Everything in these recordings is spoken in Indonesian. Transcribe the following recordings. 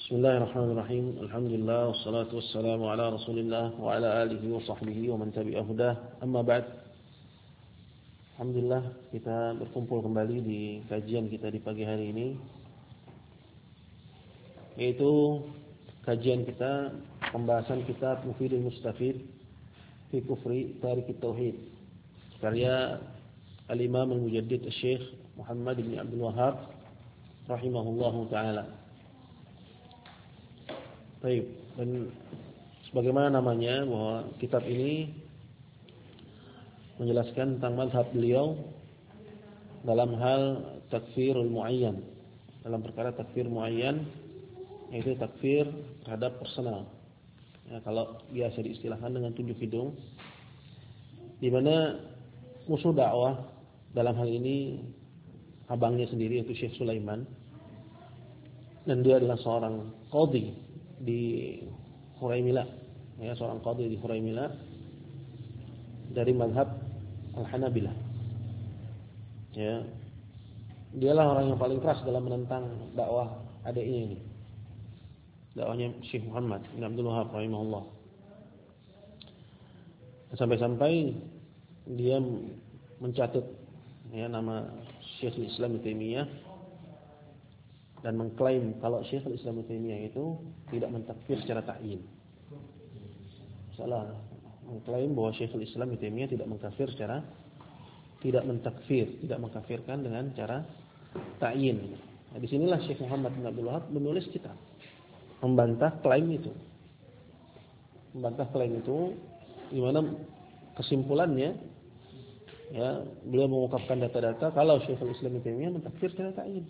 Bismillahirrahmanirrahim. Alhamdulillah wassalatu wassalamu ala Rasulillah wa ala alihi wa sahbihi wa man tabi'ahu hudah. Amma ba'd. Alhamdulillah kita berkumpul kembali di kajian kita di pagi hari ini, yaitu kajian kita pembahasan kitab Mufidul Mustafid fi Kufri Tarikit Tauhid karya Al-Imam Al-Mujaddid Syekh Muhammad bin Abdul Wahhab rahimahullahu taala. Baik, dan sebagaimana namanya bahwa kitab ini menjelaskan tentang mazhab beliau dalam hal takfirul muayyan, dalam perkara takfir muayyan, yaitu takfir terhadap personal. Ya, kalau biasa diistilahkan dengan tunjuk hidung, di mana musuh dakwah dalam hal ini abangnya sendiri yaitu Syekh Sulaiman, dan dia adalah seorang qadhi di Huraimila, ya, seorang qadhi di Huraimila dari mazhab Al-Hanabilah. Ya, dialah orang yang paling keras dalam menentang dakwah adiknya ini, dakwahnya Syekh Muhammad bin Abdul Wahhab rahimahullah. Sampai-sampai dia mencatat ya nama Syekhul Islam Ibnu Taimiyah dan mengklaim kalau Syekhul Islam Ibnu Taimiyah itu tidak mentakfir secara ta'yin. Salah, mengklaim bahwa Syekhul Islam Ibnu Taimiyah tidak mengkafirkan dengan cara ta'yin. Nah, di sinilah Syekh Muhammad bin Abdul Wahhab menulis kitab membantah klaim itu. Di mana kesimpulannya ya, beliau mengungkapkan data-data kalau Syekhul Islam Ibnu Taimiyah mentakfir secara ta'yin.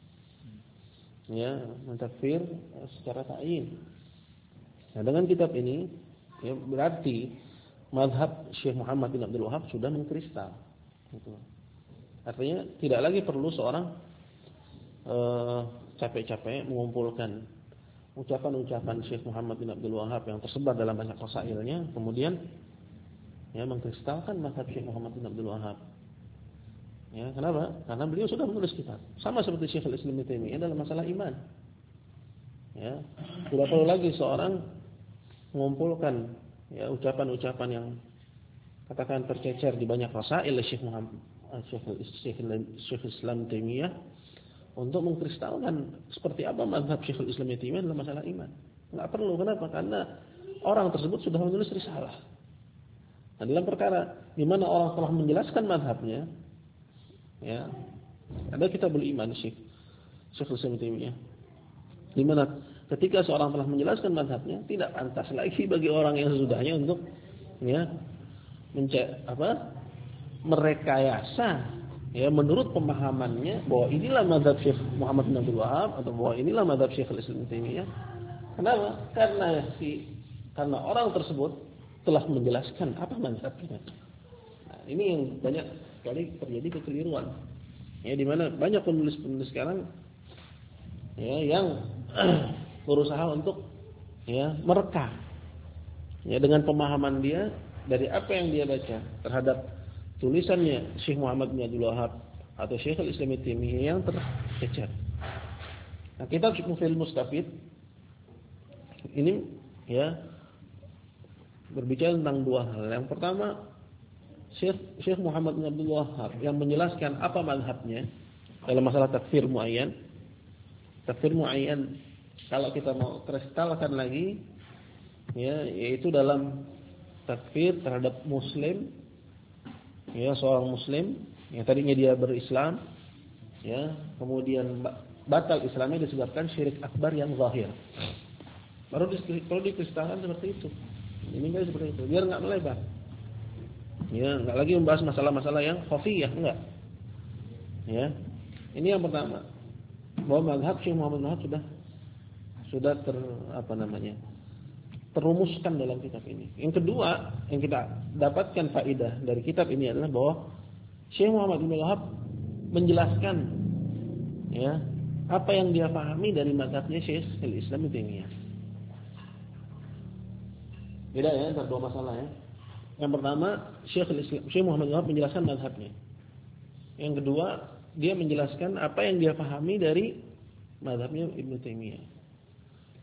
Ya, mentakfir secara ta'yin. Nah, dengan kitab ini ya, berarti mazhab Syekh Muhammad bin Abdul Wahhab sudah mengkristal. Gitu. Artinya tidak lagi perlu seorang capek-capek mengumpulkan ucapan-ucapan Syekh Muhammad bin Abdul Wahhab yang tersebar dalam banyak rasailnya, kemudian ya mengkristalkan mazhab Syekh Muhammad bin Abdul Wahhab. Ya, kenapa? Karena beliau sudah menulis kitab. Sama seperti Syekhul Islam Ibnu Taimiyah dalam masalah iman. Ya, tidak perlu lagi seorang mengumpulkan ya ucapan-ucapan yang katakan tercecer di banyak rasail Syekh Muhammad Syekh Islam Taimiyah untuk mengkristalkan seperti apa mazhab Syekhul Islam Ibnu Taimiyah dalam masalah iman. Enggak perlu. Kenapa? Karena orang tersebut sudah menulis risalah. Nah, dalam perkara di mana orang telah menjelaskan mazhabnya, ya, ada kitabul iman Syekhul Islam Ibnu Taimiyah, di mana ketika seorang telah menjelaskan mazhabnya, tidak pantas lagi bagi orang yang sesudahnya untuk ya merekayasa ya menurut pemahamannya bahwa inilah mazhab Syekh Muhammad bin Abdul Wahhab atau bahwa inilah mazhab Syekhul Islam Ibnu Taimiyah. Kenapa? Karena orang tersebut telah menjelaskan apa mazhabnya. Nah, ini yang banyak sekali terjadi kekeliruan. Ya, di mana banyak penulis-penulis sekarang ya yang berusaha untuk ya mereka ya dengan pemahaman dia dari apa yang dia baca terhadap tulisannya Syekh Muhammad bin Abdul Wahhab atau Syekhul Islam Ibnu Taimiyah yang tercecer. Nah, kitab Mufidul Mustafid ini ya berbicara tentang dua hal. Yang pertama, Syekh Muhammad bin Abdul Wahhab yang menjelaskan apa mazhabnya dalam masalah takfir muayyan. Takfir muayyan kalau kita mau kristalkan lagi ya, yaitu dalam takfir terhadap muslim ya, seorang muslim yang tadinya dia berislam ya, kemudian batal Islamnya disebabkan syirik akbar yang zahir. Perlu dikristalkan seperti itu. Ini enggak seperti itu, biar enggak melebar. Ya, enggak lagi membahas masalah-masalah yang khafiyah, enggak. Ya. Ini yang pertama. Bahwa mazhab Syekh Muhammad bin Wahhab sudah terumuskan dalam kitab ini. Yang kedua, yang kita dapatkan faedah dari kitab ini adalah bahwa Syekh Muhammad bin Wahhab menjelaskan ya, apa yang dia pahami dari mazhabnya Syekhul Islam Ibnu Taimiyah. Beda ya antara dua masalah ya. Yang pertama, Syekh Muhammad bin Wahhab menjelaskan mazhabnya. Yang kedua, dia menjelaskan apa yang dia pahami dari mazhabnya Ibnu Taimiyah.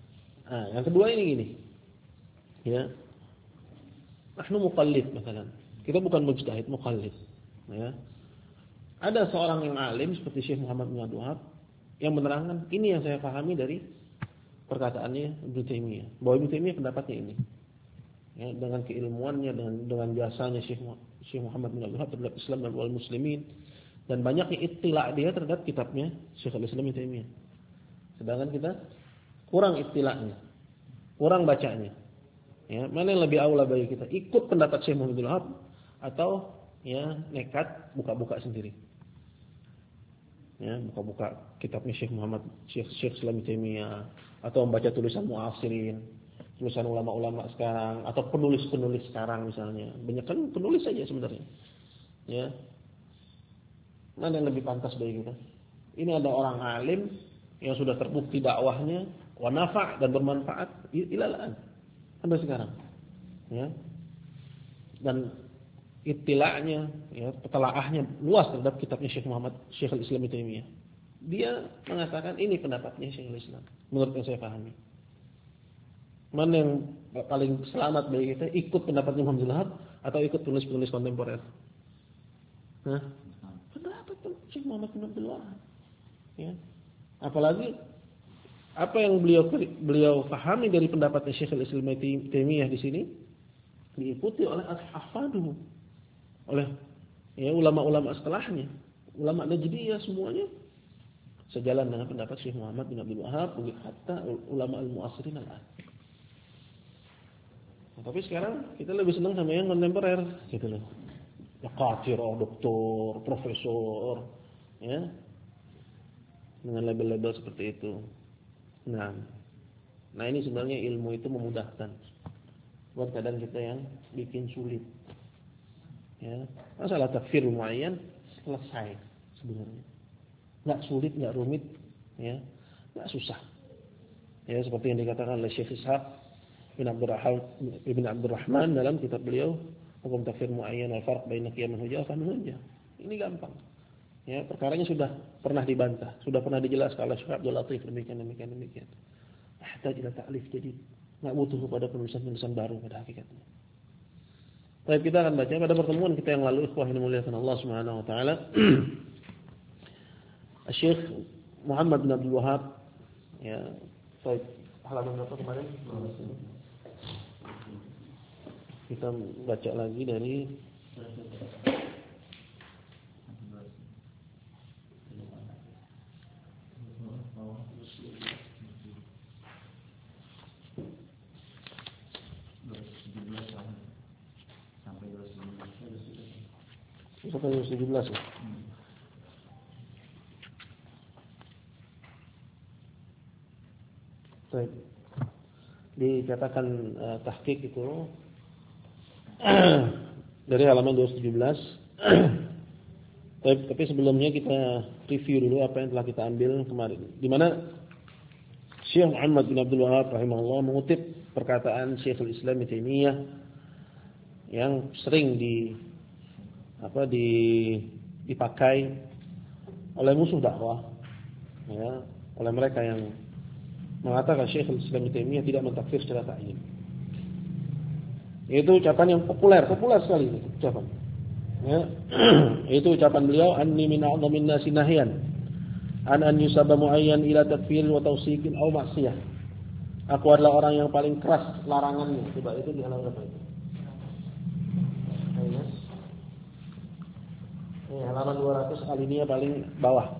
Nah, yang kedua ini gini. Ya. Nahnu muqallid misalkan. Kita bukan mujtahid, muqallid. Ya. Ada seorang yang alim seperti Syekh Muhammad bin Abdul Wahab yang menerangkan ini yang saya pahami dari perkataannya Ibnu Taimiyah. Bahwa Ibnu Taimiyah pendapatnya ini. Ya, dengan keilmuannya dengan jasanya Syekh Muhammad bin Abdul Wahab terhadap Islam dan wal muslimin dan banyaknya ittila' dia terhadap kitabnya Syekhul Islam Ibnu Taimiyah. Sedangkan kita kurang ittila'nya, kurang bacanya. Ya, mana yang lebih aula bagi kita? Ikut pendapat Syekh Muhammad bin Abdul Wahab atau ya nekat buka-buka sendiri. Ya, buka-buka kitabnya Syekh Islam Ibnu Taimiyah atau membaca tulisan mu'asirin, tulisan ulama-ulama sekarang atau penulis-penulis sekarang misalnya. Banyak kan penulis saja sebenarnya. Ya. Mana yang lebih pantas bagi kita? Ini ada orang alim yang sudah terbukti dakwahnya wa nafa' dan bermanfaat ilalaan sampai sekarang. Ya. Dan ittila'nya, ya, petelaahnya luas terhadap kitabnya Syekhul Islam Ibnu Taimiyah. Dia mengatakan ini pendapatnya Syekhul Islam menurut yang saya pahami. Mana yang paling selamat bagi kita? Ikut pendapatnya Muhammad bin Wahab atau ikut penulis-penulis kontemporer? Nah, pendapat Syekh Muhammad bin Abdul Wahab. Ya. Apalagi apa yang beliau pahami dari pendapatnya Syekhul Islam Ibnu Taimiyah di sini diikuti oleh ahfaduhu, oleh ya ulama-ulama setelahnya, ulama Najdiyah semuanya sejalan dengan pendapat Syekh Muhammad bin Abdul Wahab, hatta ulama al-mu'asirin al-an. Nah, tapi sekarang kita lebih senang sama yang kontemporer, gitu loh. Ya qadir, doktor, profesor, ya, dengan label-label seperti itu. Nah ini sebenarnya ilmu itu memudahkan. Buat kadang kita yang bikin sulit. Ya, masalah takfir muayyan selesai sebenarnya. Enggak sulit, enggak rumit, ya. Enggak susah. Ya, seperti yang dikatakan oleh Syekh Ishaq bin Abdurrahman dalam kitab beliau Hukum Takfir Muayyan al-Farq baina Qiyam al-Hujjah wa Fahmul Hujjah. Ini gampang. Ya, perkaranya sudah pernah dibantah, sudah pernah dijelaskan oleh Syekh Abdul Latif demikian. Ihtaj ila ta'lif jadid. Enggak butuh kepada penulisan-penulisan baru pada hakikatnya. Baik, kita akan baca pada pertemuan kita yang lalu, ikhwah yang dimuliakan Allah Subhanahu wa taala. Syekh Muhammad bin Abdul Wahab, ya, baik, halaman berapa kemarin? Kita baca lagi dari sampai 17 ya. Baik. Dikatakan tahqiq itu dari halaman 217. Tapi sebelumnya kita review dulu apa yang telah kita ambil kemarin. Di mana Syekh Muhammad bin Abdul Wahab rahimahullah mengutip perkataan Syekhul Islam Ibnu Taimiyah yang sering dipakai oleh musuh dakwah, ya, oleh mereka yang mengatakan Syekhul Islam Ibnu Taimiyah tidak mentakfir secara ta'yin. Itu ucapan yang populer sekali itu ucapan. Ya. Itu ucapan beliau, anni min a'dhamin nasi nahyan an yusaba muayyan ila takfir wa tawsiqin aw ma'siyah. Aku adalah orang yang paling keras larangannya. Coba itu di halaman berapa itu? Halaman 200 alinea paling bawah.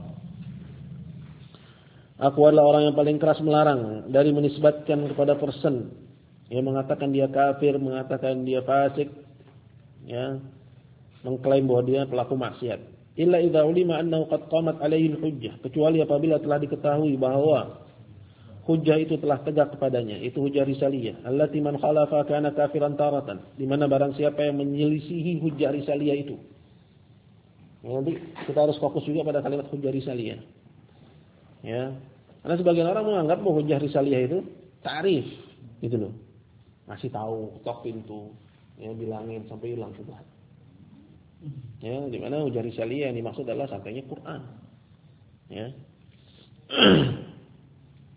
Aku adalah orang yang paling keras melarang dari menisbatkan kepada person yang mengatakan dia kafir, mengatakan dia fasik, ya, mengklaim bahwa dia pelaku maksiat. Illa idza ulima annahu qad qamat alaihi hujjah, kecuali apabila telah diketahui bahwa hujjah itu telah tegak kepadanya, itu hujjah risaliyah. Allati man khalafa kana kafiran taratan, di mana barang siapa yang menyelisihi hujjah risaliyah itu. Nanti kita harus fokus juga pada kalimat hujjah risaliyah. Ya. Karena sebagian orang menganggap bahwa hujjah risaliyah itu ta'rif, gitu loh. Masih tahu, ketok pintu, ya, bilangin sampai hilang sudah. Ya, di mana hujjah risaliyah yang dimaksud adalah sampainya Quran. Ya.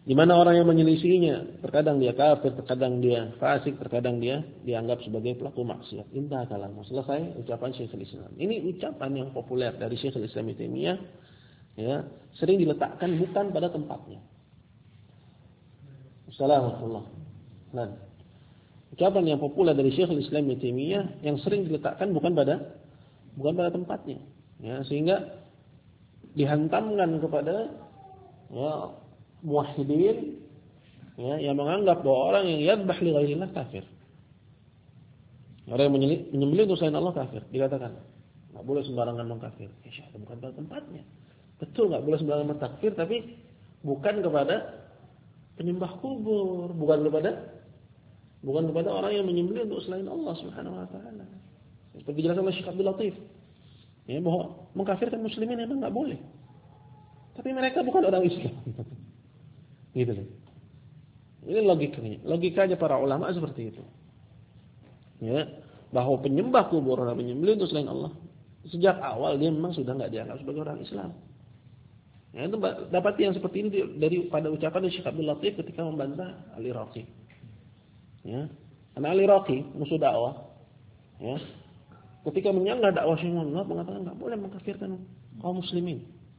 Di mana orang yang menyelisihinya, terkadang dia kafir, terkadang dia fasik, terkadang dia dianggap sebagai pelaku maksiat. Indah kalam. Selesai ucapan Syekhul Islam. Ini ucapan yang populer dari Syekhul Islam Ibnu Taimiyah, ya, sering diletakkan bukan pada tempatnya. Assalamualaikum. Nah, ucapan yang populer dari Syekhul Islam Ibnu Taimiyah yang sering diletakkan bukan pada tempatnya, ya, sehingga dihantamkan kepada, ya, muwahhidin, ya, yang menganggap bahwa orang yang yadbah li ghairillah kafir. Orang yang menyembelih untuk selain Allah kafir. Dikatakan enggak boleh sembarangan mengkafir. Ya, bukan pada tempatnya. Betul enggak boleh sembarangan mengkafir, tapi bukan kepada penyembah kubur, bukan kepada orang yang menyembelih untuk selain Allah Subhanahu wa taala. Seperti dijelaskan oleh Syekh Abdul Latif, ya, bahwa mengkafirkan muslimin memang enggak boleh. Tapi mereka bukan orang Islam. Gitu loh. Ini logikanya para ulama seperti itu. Ya, bahwa penyembah kubur dan penyembelih untuk selain Allah sejak awal dia memang sudah enggak dianggap sebagai orang Islam. Ya, itu dapat yang seperti ini daripada ucapan Syekh Abdul Latif ketika membantah Al-Iraqi. Ya. Karena Al-Iraqi musuh dakwah, ya, ketika menyanggah dakwah Syekh Muhammad mengatakan enggak boleh mengkafirkan kaum muslimin.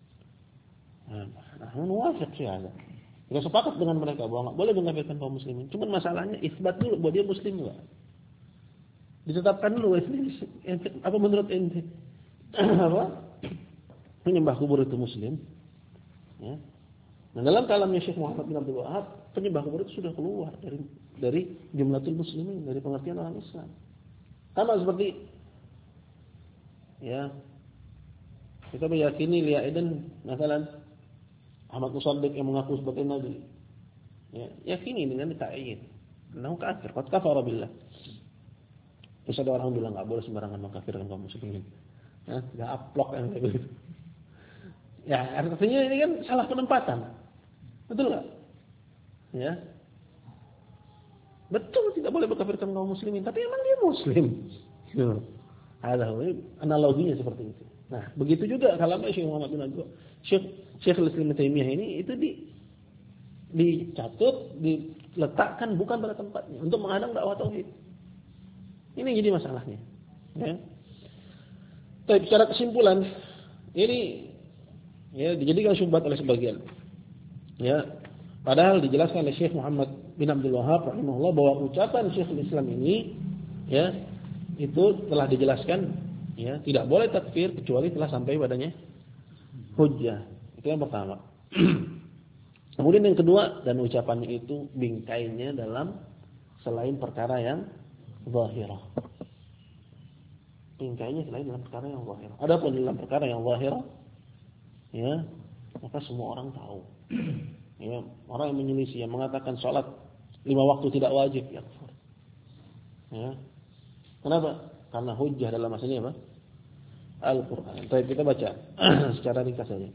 Nah, muwafiq sih ada. Kita sepakat dengan mereka bahwa enggak boleh mengkafirkan kaum muslimin. Cuma masalahnya isbat dulu bahwa dia muslim enggak. Ditetapkan dulu apa menurut ente? Apa? Penyembah kubur itu muslim. Ya. Nah, dalam kalamnya Syekh Muhammad bin Abdul Wahab, penyembah kubur itu sudah keluar dari jumlatul muslimin, dari pengertian orang Islam. Sama seperti, ya, kita meyakini li'aidan masalan Ahmad Musaddiq yang mengaku sebagai nabi. Ya, yakini dengan ta'yin. Nahu kafir, qad kafara billah. Terus ada orang bilang enggak boleh sembarangan mengkafirkan kaum muslimin. Ya, enggak aplok yang kayak begitu. Ya, artinya ini kan salah penempatan. Betul enggak? Ya. Betul tidak boleh mengkafirkan kaum muslimin, tapi emang dia muslim. Gitu. Ada analoginya seperti itu. Nah, begitu juga kalau Syekh Muhammad bin Abdul Syekhul Islam Ibnu Taimiyah ini itu dicatut, diletakkan bukan pada tempatnya untuk menghadang dakwah tauhid. Ini jadi masalahnya. Ya. Tapi secara kesimpulan ini, ya, dijadikan syubhat oleh sebagian. Ya, padahal dijelaskan oleh Syekh Muhammad bin Abdul Wahab rahimahullah bahwa ucapan Syekhul Islam ini, ya, itu telah dijelaskan, ya, tidak boleh takfir kecuali telah sampai padanya hujjah. Itu yang pertama. Kemudian yang kedua, dan ucapannya itu bingkainya dalam selain perkara yang zahirah. Bingkainya selain dalam perkara yang zahirah. Adapun dalam perkara yang zahirah, ya, maka semua orang tahu. Ya, orang yang menyelisih, yang mengatakan salat 5 waktu tidak wajib, ya kafir. Ya. Kenapa? Karena hujjah dalam masalah ini apa? Al-Qur'an. Baik, kita baca secara ringkas saja.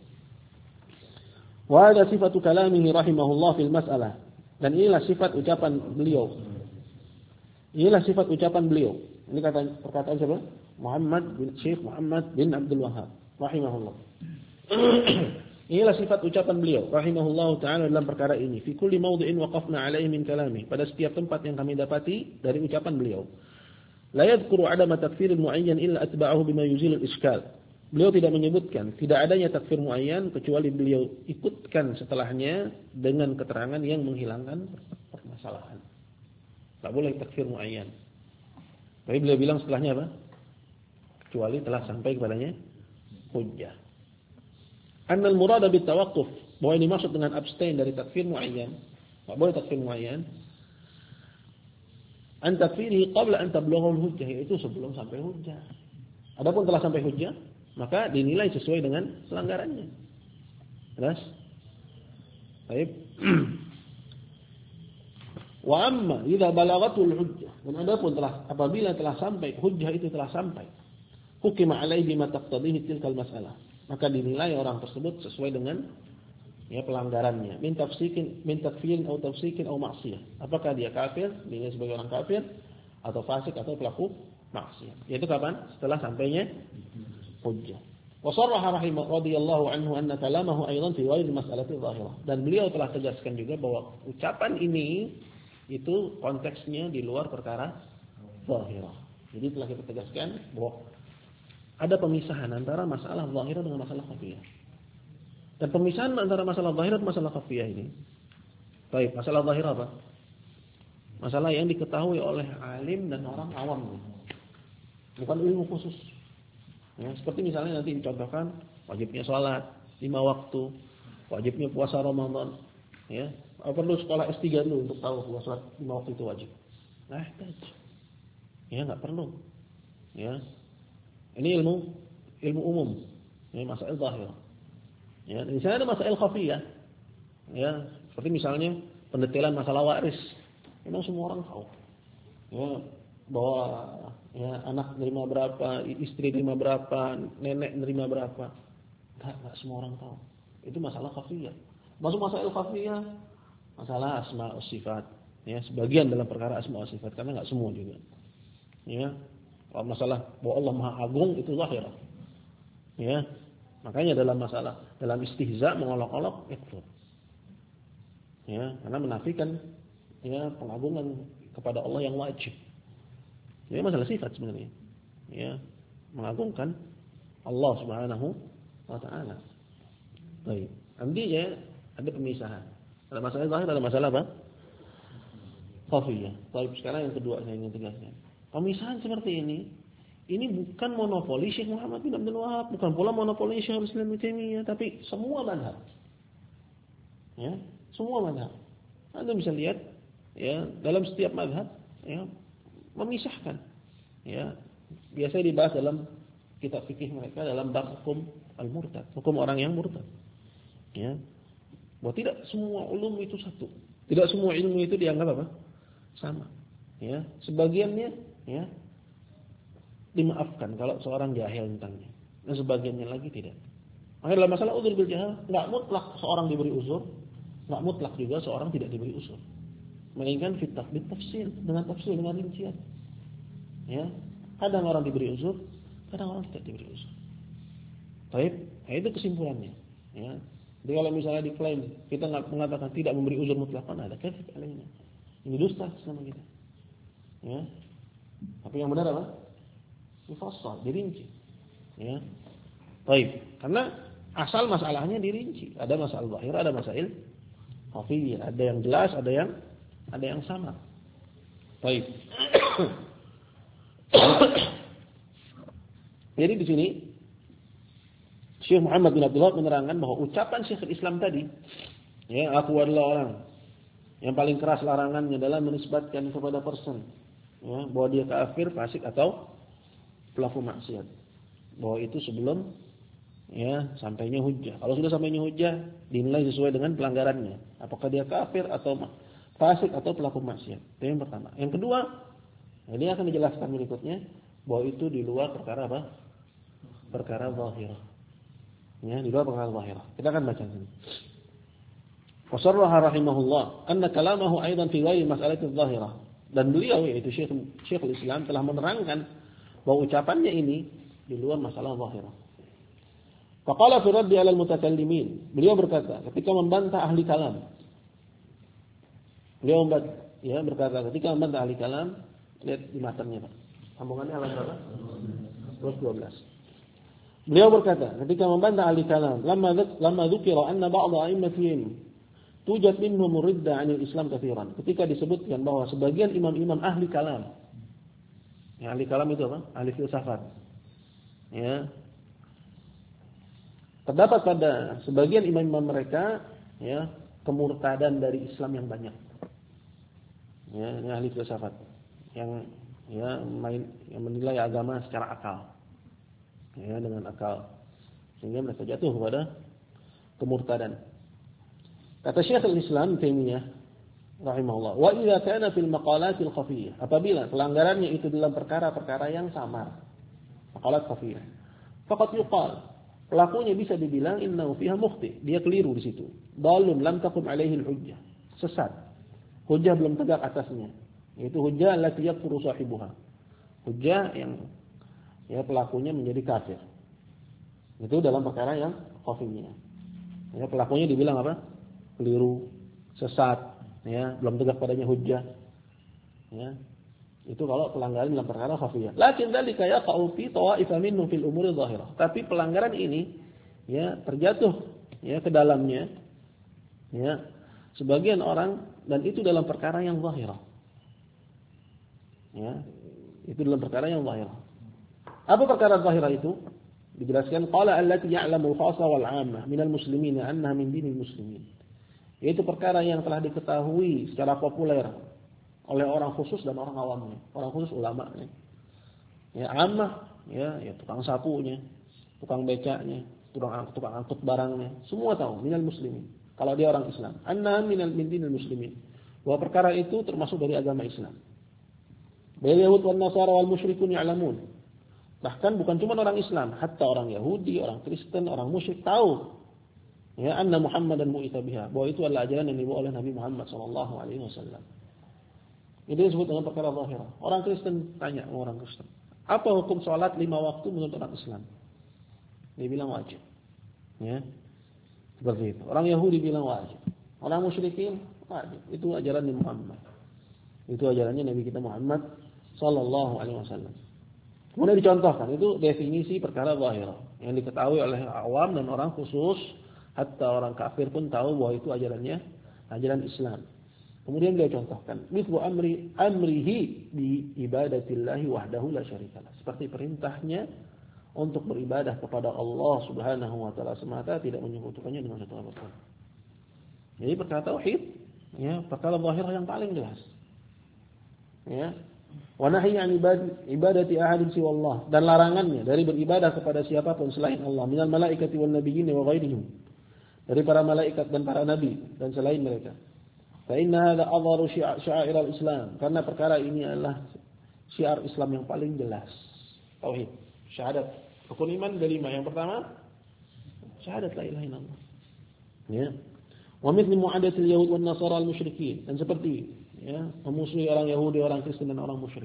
Wa ada sifatu kalamihi rahimahullah fil mas'alah. Dan inilah sifat ucapan beliau. Inilah sifat ucapan beliau. Ini perkataan siapa? Syekh Muhammad bin Abdul Wahab rahimahullah. Inilah sifat ucapan beliau rahimahullahu taala dalam perkara ini. Fi kulli mawdhi'in waqafna 'alaihi min kalami. Pada setiap tempat yang kami dapati dari ucapan beliau. La yadhkuru 'adama takfir muayyan illa atba'ahu bima yuzil al-iskal. Beliau tidak menyebutkan tidak adanya takfir muayyan kecuali beliau ikutkan setelahnya dengan keterangan yang menghilangkan permasalahan. Tak boleh takfir muayyan. Tapi beliau bilang setelahnya apa? Kecuali telah sampai kepadanya hujjah. Annal murada bit tawaqquf, bahwa ini maksud dengan abstain dari takfir muayyan. Tak boleh takfir muayyan. An takfirihi qabla an tablugha al-hujjah, itu sebelum sampai hujjah. Adapun telah sampai hujjah, maka dinilai sesuai dengan pelanggarannya. Jelas? Baik. Wa amma idza balaghatul hujjah, dan adapun apabila telah sampai hujjah itu telah sampai, hukima alaihi bima taqtadihi tilkal mas'alah, maka dinilai orang tersebut sesuai dengan, ya, pelanggarannya. Min takfirin atau tafsikin atau maksiyah. Apakah dia kafir, dinilai sebagai orang kafir, atau fasik atau pelaku maksiat. Yaitu kapan? Setelah sampainya hujjah. Wa sarraha radhiyallahu anhu anna kalamahu aidan fi ghairi mas'alati dhahirah. Dan beliau telah tegaskan juga bahwa ucapan ini itu konteksnya di luar perkara zahirah. Jadi telah kita tegaskan bahwa ada pemisahan antara masalah zahirah dengan masalah khafiyah. Dan pemisahan antara masalah zahirah dan masalah khafiyah ini. Baik, masalah zahirah apa? Masalah yang diketahui oleh alim dan orang awam. Bukan ilmu khusus. Ya, seperti misalnya nanti dicontohkan wajibnya sholat 5 waktu, wajibnya puasa Ramadan. Ya, perlu sekolah S3 dulu untuk tahu puasa 5 waktu itu wajib. Nah, ya nggak perlu. Ya, ini ilmu umum. Ini masalah zahir. Ya, di sana ada masalah khafiyah. Ya, seperti misalnya pendetailan masalah waris. Memang semua orang tahu. Ya, bahwa ya anak nerima berapa, istri nerima berapa, nenek nerima berapa. Enggak semua orang tahu. Itu masalah khafiyah. Masuk masalah khafiyah, masalah asma wa sifat. Ya, sebagian dalam perkara asma wa sifat karena enggak semua juga. Ya. Kalau masalah bahwa Allah Maha Agung itu zahir. Ya. Makanya dalam istihza mengolok-olok itu. Ya, karena menafikan ya pengagungan kepada Allah yang wajib. Ini masalah sifat sebenarnya. Ya, mengagungkan Allah Subhanahu wa taala. Baik. Nanti ya ada pemisahan. Ada masalah zahir, ada masalah apa? Khafiyah. Baik, sekarang yang kedua saya ingin tegaskan. Pemisahan seperti ini bukan monopoli Syekh Muhammad bin Abdul Wahab, bukan pula monopoli Syekh Islam Ibnu Taimiyah, tapi semua mazhab. Ya, semua mazhab. Anda bisa lihat ya, dalam setiap mazhab ya memisahkan. Ya, biasa dibahas dalam kitab fikih mereka dalam bab hukum al-murtad, hukum orang yang murtad. Ya. Bahwa tidak semua ulum itu satu. Tidak semua ilmu itu dianggap apa? Sama. Ya, sebagiannya ya dimaafkan kalau seorang jahil tentangnya. Dan sebagiannya lagi tidak. Makanya dalam masalah udzur bil jahal, enggak mutlak seorang diberi uzur, enggak mutlak juga seorang tidak diberi uzur. Melainkan tafsir dengan rincian. Ya, kadang orang diberi uzur, kadang orang tidak diberi uzur. Baik, nah itu kesimpulannya. Ya, jadi kalau misalnya diklaim kita mengatakan tidak memberi uzur mutlakkan, ada kafir alainya. Ini dusta sama kita. Ya, tapi yang benar apa? Difassal, dirinci. Ya, baik, karena asal masalahnya dirinci. Ada masalah zahir, ada masail khafiyah, ada yang jelas, ada yang sama. Baik. Jadi di sini Syekh Muhammad bin Abdul Wahab menerangkan bahwa ucapan Syekhul Islam tadi, ya, aku adalah orang yang paling keras larangannya adalah menisbatkan kepada person, ya, bahwa dia kafir, fasik atau pelaku maksiat. Bahwa itu sebelum ya sampainya hujjah. Kalau sudah sampainya hujjah, dinilai sesuai dengan pelanggarannya. Apakah dia kafir atau fasik atau pelaku maksiat. Itu yang pertama. Yang kedua, ini akan dijelaskan berikutnya bahwa itu di luar perkara apa? Perkara zahirah. Ya, di luar perkara zahirah. Kita akan baca sini. Wasarraha rahimahullah anna kalamahu aidan fi ghairi mas'alati zahirah. Dan beliau yaitu Syekhul Islam telah menerangkan bahwa ucapannya ini di luar masalah zahirah. Faqala fi raddi 'ala al-mutakallimin. Beliau berkata ketika membantah ahli kalam. Beliau berkata ketika membantah ahli kalam, lihat di matanya Pak. Sambungannya halaman berapa? 12. Beliau berkata ketika membantah ahli kalam, lamma dzukira anna ba'd a'immatihim tujad minhum ridda 'anil Islam katsiran. Ketika disebutkan bahwa sebagian imam-imam ahli kalam. Ya, ahli kalam itu apa? Ahli filsafat. Ya. Terdapat pada sebagian imam-imam mereka ya kemurtadan dari Islam yang banyak. Ya, ini ahli filsafat yang menilai agama secara akal. Ya, dengan akal. Sehingga mereka jatuh kepada kemurtadan. Kata Syekhul Islam Taimiyah rahimahullah, wa idza kana fil maqalatil khafiyah, apabila pelanggarannya itu dalam perkara-perkara yang samar, maqalat khafiyah, faqad yuqal, pelakunya bisa dibilang innahu fiha mukhti, dia keliru di situ. Dalun lam taqum alaihi al-hujjah, sesat. Hujjah belum tegak atasnya. Yaitu hujjah allati yakfuru sahibuha. Hujjah yang ya pelakunya menjadi kafir. Itu dalam perkara yang khafiyah. Ya, pelakunya dibilang apa? Keliru, sesat, ya, belum tegak padanya hujjah. Ya. Itu kalau pelanggaran dalam perkara khafiyah. Lakin dzalika yaqa'u fi tawa'ifa minhum fil umuri dhahirah. Tapi pelanggaran ini ya terjatuh ya ke dalamnya ya sebagian orang dan itu dalam perkara yang zahirah. Ya. Itu dalam perkara yang zahirah. Apa perkara zahirah itu? Dijelaskan qala allati ya'lamu al-khassa wal 'ammah minal muslimin annaha min dinil muslimin. Yaitu perkara yang telah diketahui secara populer oleh orang khusus dan orang awamnya. Orang khusus ulamanya. Ya, ammah ya tukang sapunya, tukang becaknya, tukang angkut barangnya, semua tahu minal muslimin. Kalau dia orang Islam, annaha min dinil muslimin. Bahwa perkara itu termasuk dari agama Islam. Yahud wan Nasara wal musyrikun ya'lamun. Bahkan bukan cuma orang Islam, hatta orang Yahudi, orang Kristen, orang musyrik tahu ya anna Muhammadan mu'ita biha, bahwa itu adalah ajaran yang dibawa oleh Nabi Muhammad sallallahu alaihi wasallam. Itu disebut dengan perkara zahirah. Orang Kristen tanya sama orang Kristen, apa hukum salat 5 waktu menurut orang Islam? Dia bilang wajib. Ya. Seperti itu. Orang Yahudi bilang wajib. Orang musyrikin wajib. Itu ajaran Muhammad. Itu ajarannya Nabi kita Muhammad sallallahu alaihi wasallam. Kemudian dicontohkan, itu definisi perkara zahirah yang diketahui oleh awam dan orang khusus, hatta orang kafir pun tahu bahwa itu ajarannya ajaran Islam. Kemudian dia contohkan, mithlu amrihi bi ibadatillahi wahdahu la syarikalah. Seperti perintahnya untuk beribadah kepada Allah Subhanahu wa taala semata, tidak menyekutukannya dengan satu apapun. Jadi perkara tauhid, ya, perkara zahirah yang paling jelas. Ya. Wa nahyi an ibadati ahadin siwa Allah, dan larangannya dari beribadah kepada siapapun selain Allah, minal malaikati wan nabiyyin wa ghairihim, dari para malaikat dan para nabi dan selain mereka. Fa inna hadza adharu syi'air al-Islam, karena perkara ini adalah syiar Islam yang paling jelas. Tauhid, syahadat, rukun iman dari 5. Yang pertama, syahadat la ilaha illallah. Ya. Wa mithlu mu'adatil yahud wan nasara al musyrikin, dan seperti ya, memusuhi orang Yahudi, orang Kristen dan orang musyrik.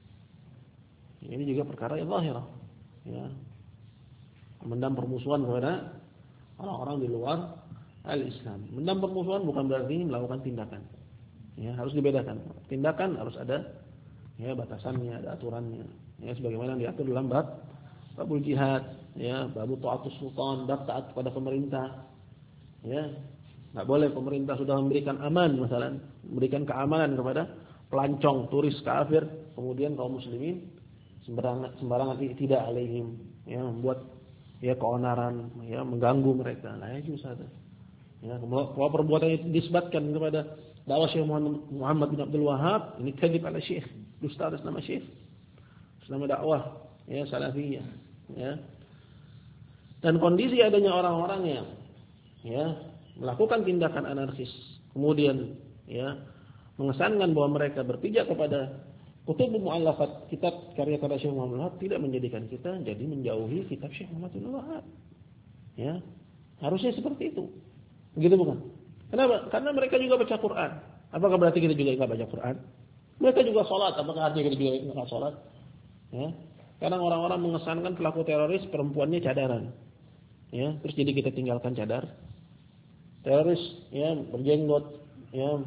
Ini juga perkara yang zahirah. Ya. Mendam permusuhan kepada orang-orang di luar al-Islam. Mendam permusuhan bukan berarti melakukan tindakan. Ya, harus dibedakan. Tindakan harus ada ya batasannya, ada aturannya. Ya, sebagaimana yang diatur dalam babul jihad, ya, babul ta'atus sultan, bab taat kepada pemerintah. Ya. Enggak boleh pemerintah sudah memberikan aman, misalnya memberikan keamanan kepada pelancong turis kafir, kemudian kaum muslimin sembarangan tidak alaihim, ya, membuat ya keonaran, ya, mengganggu mereka. Nah, itu saja. Ya, kalau perbuatan itu disebutkan kepada dakwah Syekh Muhammad bin Abdul Wahhab, ini kadzib ala Syekh, dusta atas nama Syekh, selama dakwah ya salafiyah, ya. Dan kondisi adanya orang-orang yang ya melakukan tindakan anarkis, kemudian ya mengesankan bahwa mereka berpijak kepada kutub mu'allafat, kitab karya-karya Syekh Muhammad Wahab, tidak menjadikan kita jadi menjauhi kitab Syekh Muhammad Wahab. Ya, harusnya seperti itu. Begitu bukan? Kenapa? Karena mereka juga baca Quran. Apakah berarti kita juga enggak baca Quran? Mereka juga salat, apakah artinya kita juga enggak salat? Ya. Kadang orang-orang mengesankan pelaku teroris perempuannya cadaran. Ya, terus jadi kita tinggalkan cadar. Teroris ya berjenggot, ya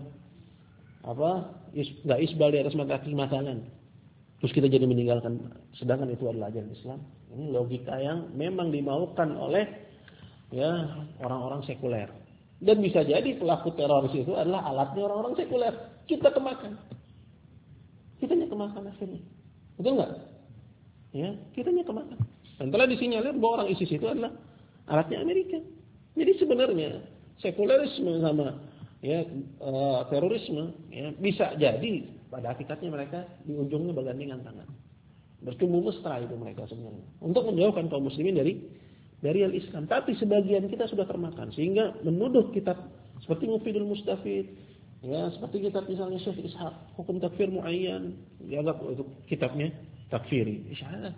enggak isbal di atas mata kaki masalan. Terus kita jadi meninggalkan, sedangkan itu adalah ajaran Islam. Ini logika yang memang dimaukan oleh ya orang-orang sekuler. Dan bisa jadi pelaku teroris itu adalah alatnya orang-orang sekuler. Kita kemakan. Kitanya kemakan akhirnya. Betul enggak? Ya, kitanya kemakan. Dan telah disinyalir bahwa orang ISIS itu adalah alatnya Amerika. Jadi sebenarnya sekulerisme sama ya terorisme ya bisa jadi pada hakikatnya mereka di ujungnya bergandengan tangan. Bertumbuh mesra itu mereka sebenarnya untuk menjauhkan kaum muslimin dari al-Islam. Tapi sebagian kita sudah termakan sehingga menuduh kitab seperti Mufidul Mustafid, ya seperti kitab misalnya Syekh Ishaq, hukum takfir muayyan, dianggap itu kitabnya takfiri. Isyarat.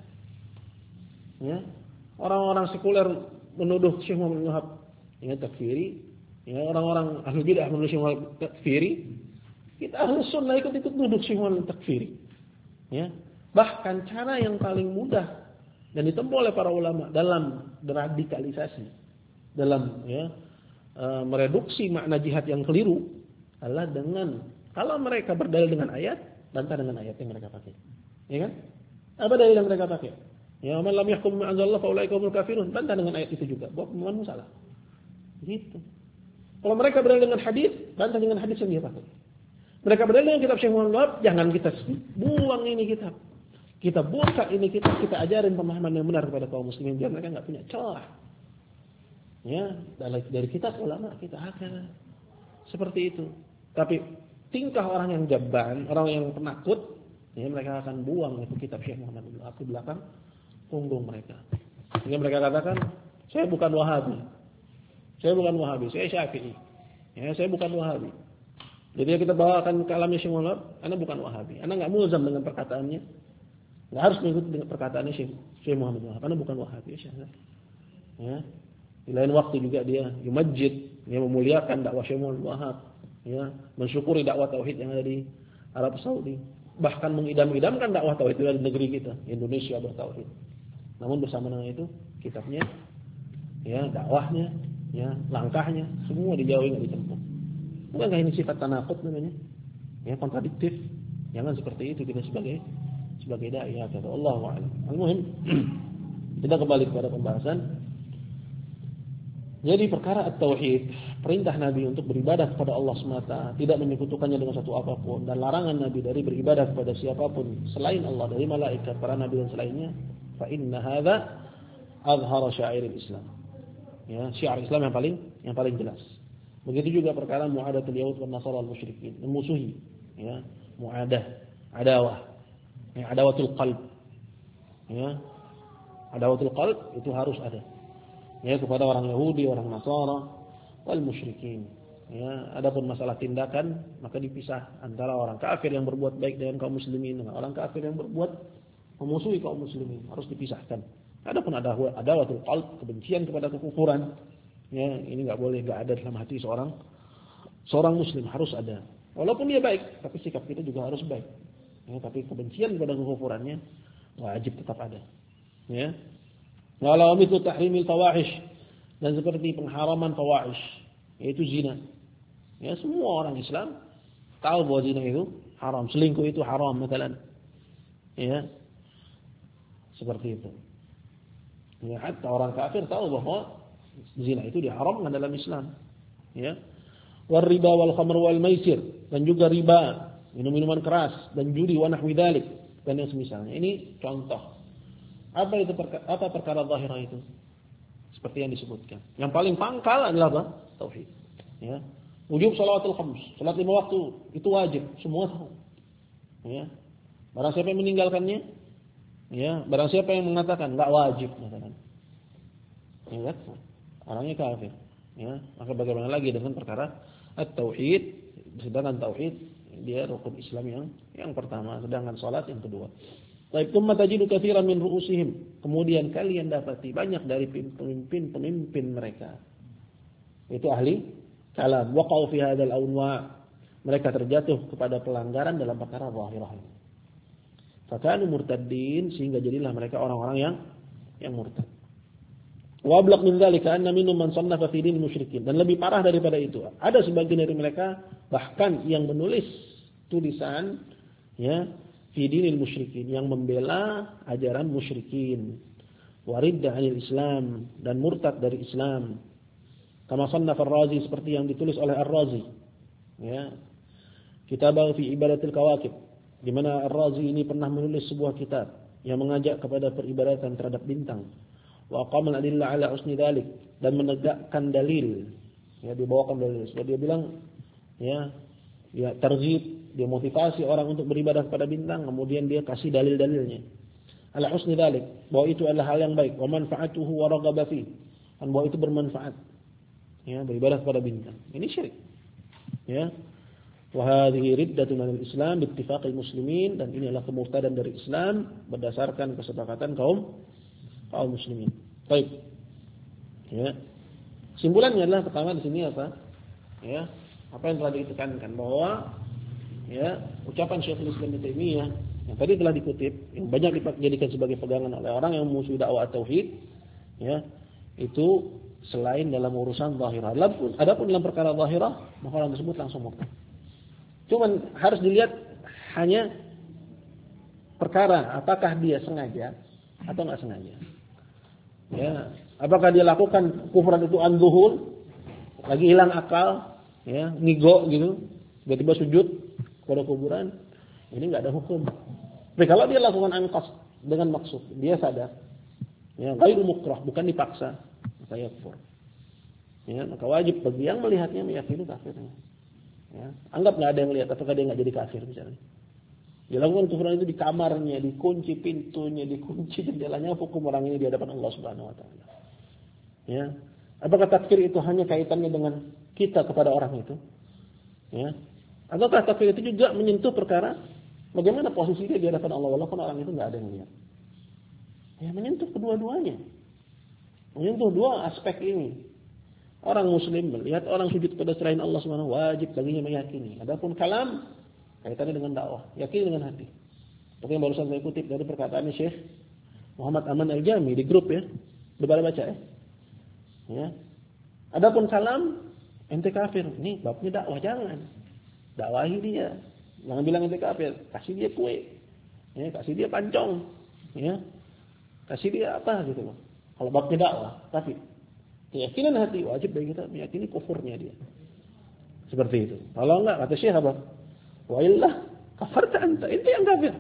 Ya. Orang-orang sekuler menuduh Syekh Muhammad Wahab ya takfiri. Ya, orang-orang ahli bidah menuduh Syekh Muhammad takfiri. Kita ahli sunnah ikut nuduh Syekh Muhammad takfiri. Ya. Bahkan cara yang paling mudah dan ditempuh oleh para ulama dalam deradikalisasi dalam mereduksi makna jihad yang keliru adalah dengan kalau mereka berdalil dengan ayat, bantah dengan ayat yang mereka pakai. Ya kan? Apa dalil yang mereka pakai? Ya, man lam yahkum bima anzalallah fa ulaika humul kafirun. Bantah dengan ayat itu juga. Bahwa pemahamanmu salah. Gitu. Kalau mereka berdalil dengan hadis, bantah dengan hadis yang dia pakai. Mereka berdalil dengan kitab Syekh Muhammad Wahab, jangan kita buang ini kitab. Kita buka ini kitab, kita ajarin pemahaman yang benar kepada kaum muslimin biar mereka enggak punya celah. Ya, dari kitab ulama kita akan seperti itu. Tapi tingkah orang yang jabban, orang yang penakut, ya mereka akan buang itu kitab Syekh Muhammad Wahab di belakang punggung mereka. Sehingga mereka katakan, saya bukan Wahabi. Saya bukan Wahabi, saya Syafi'i. Ya, saya bukan Wahabi. Jadi kita bawakan kalamnya Syekh Muhammad, Anda bukan Wahabi. Anda enggak mulzam dengan perkataannya. Enggak harus mengikuti dengan perkataannya Syekh Muhammad Wahab. Anda bukan Wahabi, ya. Di lain waktu juga dia yumajjid, dia memuliakan dakwah Syekh Muhammad Wahab, ya, mensyukuri dakwah tauhid yang ada di Arab Saudi. Bahkan mengidam-idamkan dakwah tauhid di negeri kita, Indonesia bertauhid. Namun bersama dengan itu, kitabnya, ya, dakwahnya, ya, langkahnya semua dijauhi, enggak ditempuh. Bukankah ini sifat tanaqud namanya? Ya, kontradiktif. Jangan seperti itu kita sebagai dai ya, kata Allah wa'ala. Al-muhim kita kembali kepada pembahasan. Jadi perkara at-tauhid, perintah Nabi untuk beribadah kepada Allah semata, tidak menyekutukannya dengan satu apapun, dan larangan Nabi dari beribadah kepada siapapun selain Allah, dari malaikat, para nabi dan selainnya, fa inna hadza azhara syairil Islam. Ya, syiar Islam yang paling jelas. Begitu juga perkara mu'adatul yahud wan nasara al musyrikin, memusuhi, ya, adawah. Ya, adawatul qalb. Ya. Adawatul qalb itu harus ada. Ya, kepada orang Yahudi, orang Nasara, wal musyrikin. Ya, adapun masalah tindakan, maka dipisah antara orang kafir yang berbuat baik dengan kaum muslimin dengan orang kafir yang berbuat memusuhi kaum muslimin, harus dipisahkan. Adapun adawatul qalb, kebencian kepada kekufuran, ya, ini enggak boleh, enggak ada dalam hati seorang muslim, harus ada. Walaupun dia baik, tapi sikap kita juga harus baik. Ya, tapi kebencian kepada kekufurannya wajib tetap ada. Ya. Walau itu tahrimil fawahish, dan seperti pengharaman fawahish, yaitu zina. Ya, semua orang Islam tahu bahwa zina itu haram, selingkuh itu haram misalnya. Ya. Seperti itu. Ya, hatta orang kafir tahu bahwa zina itu diharamkan dalam Islam. Ya. War riba wal khamr wal maisir, dan juga riba, minum-minuman keras, dan judi wa nahwi dzalik, dan yang semisalnya. Ini contoh. Apa perkara zahirah itu? Seperti yang disebutkan. Yang paling pangkal adalah apa? Tauhid. Ya. Wujub shalawatul khams, salat 5 waktu itu wajib, semua tahu. Ya. Barang siapa yang meninggalkannya, ya, barang siapa yang mengatakan enggak wajib, misalkan. Ya, orangnya kafir. Ya, maka bagaimana lagi dengan perkara at-tauhid? Sedangkan tauhid dia rukun Islam yang pertama, sedangkan salat yang kedua. Baik, tsumma tajidu katsiran min ru'usihim. Kemudian kalian dapati banyak dari pemimpin mereka. Itu ahli kalam. Waqa'u fi hadzal awna'. Mereka terjatuh kepada pelanggaran dalam perkara zahirah. Fakanu murtaddin, sehingga jadilah mereka orang-orang yang murtad. Wa ablaq min dzalika anna minhum man sannafa fi dinil musyrikin. Dan lebih parah daripada itu, ada sebagian dari mereka bahkan yang menulis tulisan, ya, fi dinil musyrikin, yang membela ajaran musyrikin, waridda 'anil Islam, dan murtad dari Islam. Kama sannaf Ar-Razi, seperti yang ditulis oleh Ar-Razi, ya, Kitabah fi ibadatil kawakib, di mana Ar-Razi ini pernah menulis sebuah kitab yang mengajak kepada peribadatan terhadap bintang. Wa aqama al-adillah 'ala husni dzalik, dan menegakkan dalil, ya, dibawakan dalil. Sebab dia bilang, ya targhib, dia motivasi orang untuk beribadah kepada bintang, kemudian dia kasih dalil-dalilnya. Ala husni dzalik, bahwa itu adalah hal yang baik, wa manfaatuhu wa raghaba fi, dan bahwa itu bermanfaat. Ya, beribadah kepada bintang. Ini syirik. Ya. Wa hadhihi riddatun minal Islam bi ittifaqil muslimin, dan ini adalah kemurtadan dari Islam berdasarkan kesepakatan kaum muslimin. Baik. Ya. Kesimpulannya adalah pertama di sini apa? Ya, apa yang telah ditekankan bahwa, ya, ucapan Syekhul Islam Ibnu Taimiyah yang tadi telah dikutip, yang banyak dijadikan sebagai pegangan oleh orang yang memusuhi dakwah tauhid, ya, itu selain dalam urusan zahirah. Adapun dalam perkara zahirah, maka orang tersebut langsung murtad. Cuman harus dilihat hanya perkara apakah dia sengaja atau enggak sengaja. Ya, apakah dia lakukan kufran itu an-dhuhul, lagi hilang akal, ya, ngigo gitu, tiba-tiba sujud kepada kuburan, ini enggak ada hukum. Tapi kalau dia lakukan an-qasd dengan maksud, dia sadar, ya, ghairu mukrah, bukan dipaksa, maka yakfur. Ya, maka wajib bagi yang melihatnya meyakini kafirnya. Ya, anggap enggak ada yang lihat, apakah dia enggak jadi kafir misalnya. Dia lakukan kufran itu di kamarnya, dikunci pintunya, dikunci jendelanya, hukum orang ini di hadapan Allah Subhanahu wa taala. Ya. Apakah takfir itu hanya kaitannya dengan kita kepada orang itu? Ya. Ataukah takfir itu juga menyentuh perkara bagaimana posisi dia di hadapan Allah walaupun orang itu enggak ada yang lihat? Ya, menyentuh kedua-duanya. Menyentuh dua aspek ini. Orang muslim melihat orang sujud kepada selain Allah Subhanahu wa taala, wajib baginya meyakini. Adapun kalam kaitannya dengan dakwah, yakin dengan hati. Seperti yang barusan saya kutip dari perkataan Syekh Muhammad Aman Al-Jami di grup ya. Udah baca ya. Ya. Adapun kalam ente kafir, ini babnya dakwah, jangan. Dakwahi dia. Jangan bilang ente kafir, kasih dia kue. Ya, kasih dia pancong. Ya. Kasih dia apa gitu loh. Kalau babnya dakwah, tapi keyakinan hati wajib bagi kita meyakini kufurnya dia. Seperti itu. Kalau enggak kata Syekh apa? Wa illah kafarta anta, itu yang kafir.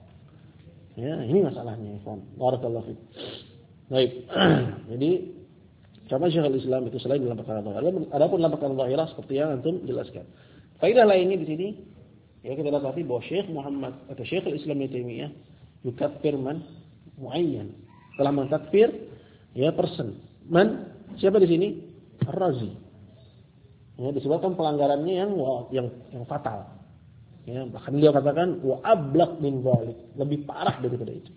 Ya, ini masalahnya, ikhwan. Barakallahu fiik. Baik. Jadi, sama Syekhul Islam itu selain dalam perkara zahir. Adapun dalam perkara zahirah seperti yang antum jelaskan. Faedah lainnya di sini, ya kita dapati bahwa Syekh Muhammad atau Syekhul Islam Ibnu Taimiyah yukaffir man muayyan. Telah mengkafir ya person. Man siapa di sini? Ar-Razi. Ya, disebabkan pelanggarannya yang fatal. Ya, bahkan dia katakan wa ablaq min dzalik, lebih parah daripada itu.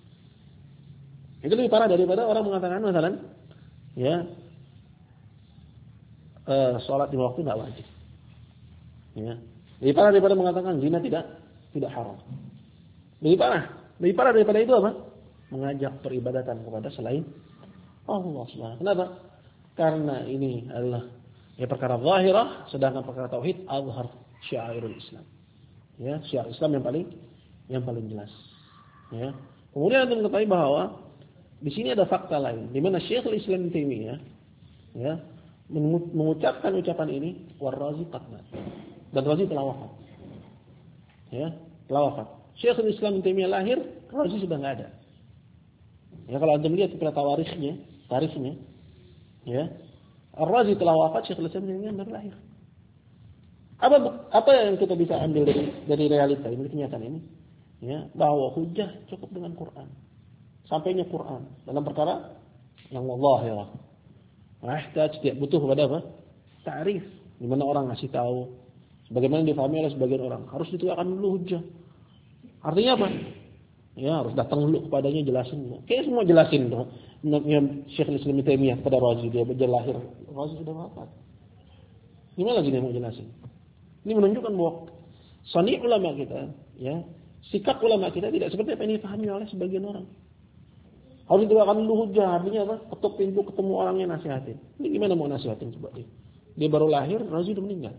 Itu lebih parah daripada orang mengatakan misalnya ya salat lima waktu enggak wajib. Ya. Lebih parah daripada mengatakan zina tidak haram. Lebih parah daripada itu apa? Mengajak peribadatan kepada selain Allah Subhanahu. Kenapa? Karena ini adalah ya perkara zahirah, sedangkan perkara tauhid azhar syiarul Islam. Ya, syiar Islam yang paling jelas. Ya. Kemudian kita ketahui bahwa di sini ada fakta lain di mana Syekhul Islam Taimiyah ya mengucapkan ucapan ini war-Razi qad mat. Dan Razi telah wafat. Ya, telah wafat. Syekhul Islam Taimiyah lahir, Razi sudah enggak ada. Ya, kalau anda melihat pada tarikhnya ya, Ar-Razi telah wafat, Syekhul Islam Taimiyah baru lahir. Apa yang kita bisa ambil dari realita ini, kenyataan ini? Ya, bahwa hujjah cukup dengan Quran. Sampainya Quran dalam perkara yang zahirah. Mahtaj tidak butuh kepada apa? Ta'rif, di mana orang ngasih tahu sebagaimana difahami oleh sebagian orang. Harus ditegakkan dulu hujjah. Artinya apa? Ya, harus datang dulu kepadanya jelasin dulu. Kayak semua jelasin tuh. Syekhul Islam Taimiyah pada Razi dia lahir. Razi sudah wafat. Gimana lagi dia mau jelasin? Ini menunjukkan bahwa sani ulama kita, ya, sikap ulama kita tidak seperti apa yang dipahami oleh sebagian orang. Harus ditegakkan dulu hujjah, artinya apa? Ketuk pintu ketemu orangnya nasihatin. Ini gimana mau nasihatin coba dia? Dia baru lahir, Razi sudah meninggal.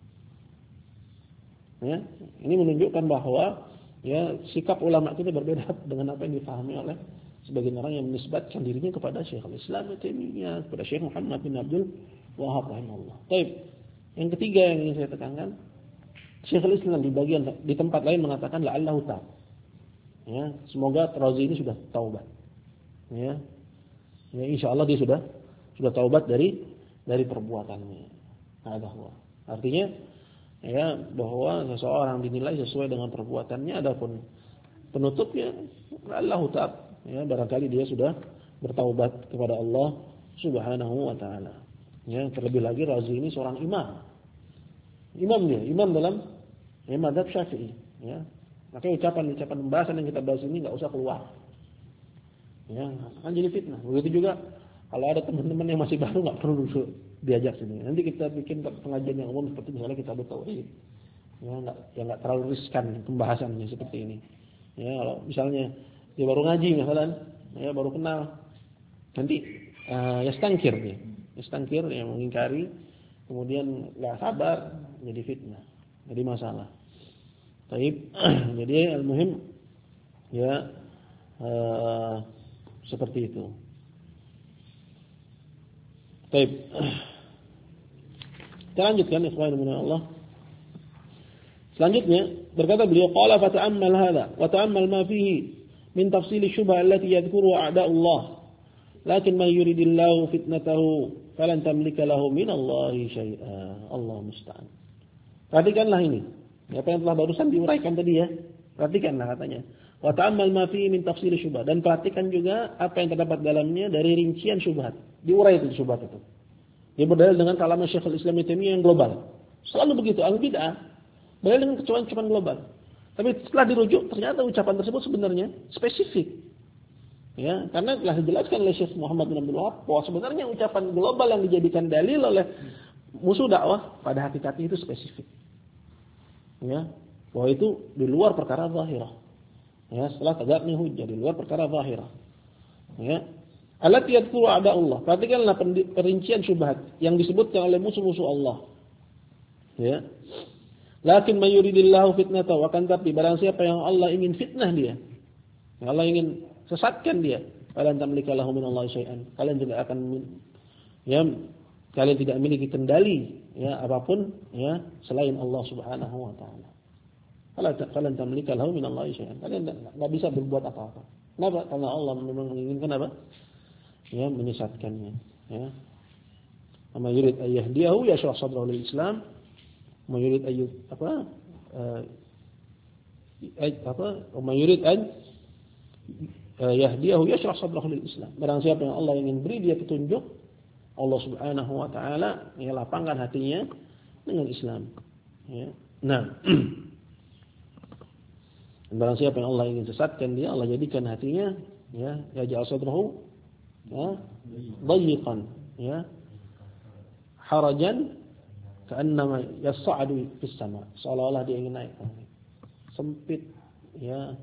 Ya, ini menunjukkan bahwa ya sikap ulama kita berbeda dengan apa yang dipahami oleh sebagian orang yang menisbatkan dirinya kepada Syekhul Islam Taimiyah, kepada Syekh Muhammad bin Abdul Wahhab rahimahullah. Baik. Yang ketiga yang ingin saya tekankan, Syekhul Islam di tempat lain mengatakan la'allahu taub. Ya, semoga Razi ini sudah taubat. Ya. Ya, insyaallah dia sudah taubat dari perbuatannya. Artinya ya bahwa seseorang dinilai sesuai dengan perbuatannya, adapun penutupnya la'allahu taub. Ya, barangkali dia sudah bertaubat kepada Allah Subhanahu wa taala. Ya, terlebih lagi Razi ini seorang imam. Imam dalam mazhab Syafi'i, ya. Maka ucapan pembahasan yang kita bahas ini enggak usah keluar. Ya, akan jadi fitnah. Begitu juga kalau ada teman-teman yang masih baru enggak perlu diajak sini. Nanti kita bikin pengajian yang umum seperti misalnya kita tauhid. Ya, enggak terlalu riskan pembahasannya seperti ini. Ya, kalau misalnya dia baru ngaji misalnya, ya baru kenal. Nanti yastangkir dia. Yastangkir, yang mengingkari, kemudian enggak sabar, jadi fitnah, jadi masalah. Baik, jadi al-muhim ya seperti itu. Baik. Kita lanjutkan ikhwan min Allah. Selanjutnya berkata beliau qala fata'ammal hadha wa ta'ammal ma fihi min tafsil syubha allati yadhkuru a'da'ullah lakin man yuridillahu fitnatahu falan tamlika lahu min Allah syai'a. Allah musta'an. Perhatikanlah ini. Apa yang telah barusan diuraikan tadi ya. Perhatikanlah katanya. Wa ta'ammal ma fihi min tafsil syubha, dan perhatikan juga apa yang terdapat dalamnya dari rincian syubhat. Diurai itu syubhat itu. Dia berdalil dengan kalaman Syekhul Islam Ibnu Taimiyah yang global. Selalu begitu, al-bid'ah berdalil dengan kecuali global. Tapi setelah dirujuk ternyata ucapan tersebut sebenarnya spesifik. Ya, karena telah dijelaskan oleh Syekh Muhammad bin Abdul Wahab bahwa sebenarnya ucapan global yang dijadikan dalil oleh musuh dakwah pada hakikatnya itu spesifik. Ya, bahwa itu di luar perkara zahirah. Ya, setelah tegaknya hujjah di luar perkara zahirah. Ya. Alat yadhkuru a'da'ullah. Perhatikanlah perincian syubhat yang disebutkan oleh musuh-musuh Allah. Ya. Lakin may yuridillahu fitnatahu, akan tapi barang siapa yang Allah ingin fitnah dia, yang Allah ingin sesatkan dia, falan tamlika lahu minallahi syai'an. Kalian tidak akan kalian tidak memiliki kendali ya apapun ya selain Allah Subhanahu wa taala. Falan tamlika lahu minallahi syai'an. Kalian enggak bisa berbuat apa-apa. Kenapa? Karena Allah memang menginginkan apa? Ya, menyesatkannya, ya. Amma yurid ayyahdiyahu yashrah sadrahu lil Islam, ma yurid ma yurid an yahdiyahu yashrah sadrahu lil Islam. Barang siapa yang Allah ingin beri dia petunjuk, Allah Subhanahu wa taala ya lapangkan hatinya dengan Islam, ya. Nah, barang siapa yang Allah ingin sesatkan dia, Allah jadikan hatinya ya yaj'al sadrahu ya dayiqan ya harajan ka'annama yas'adu fis sama, seolah-olah dia ingin naik ke langit. Sempit ya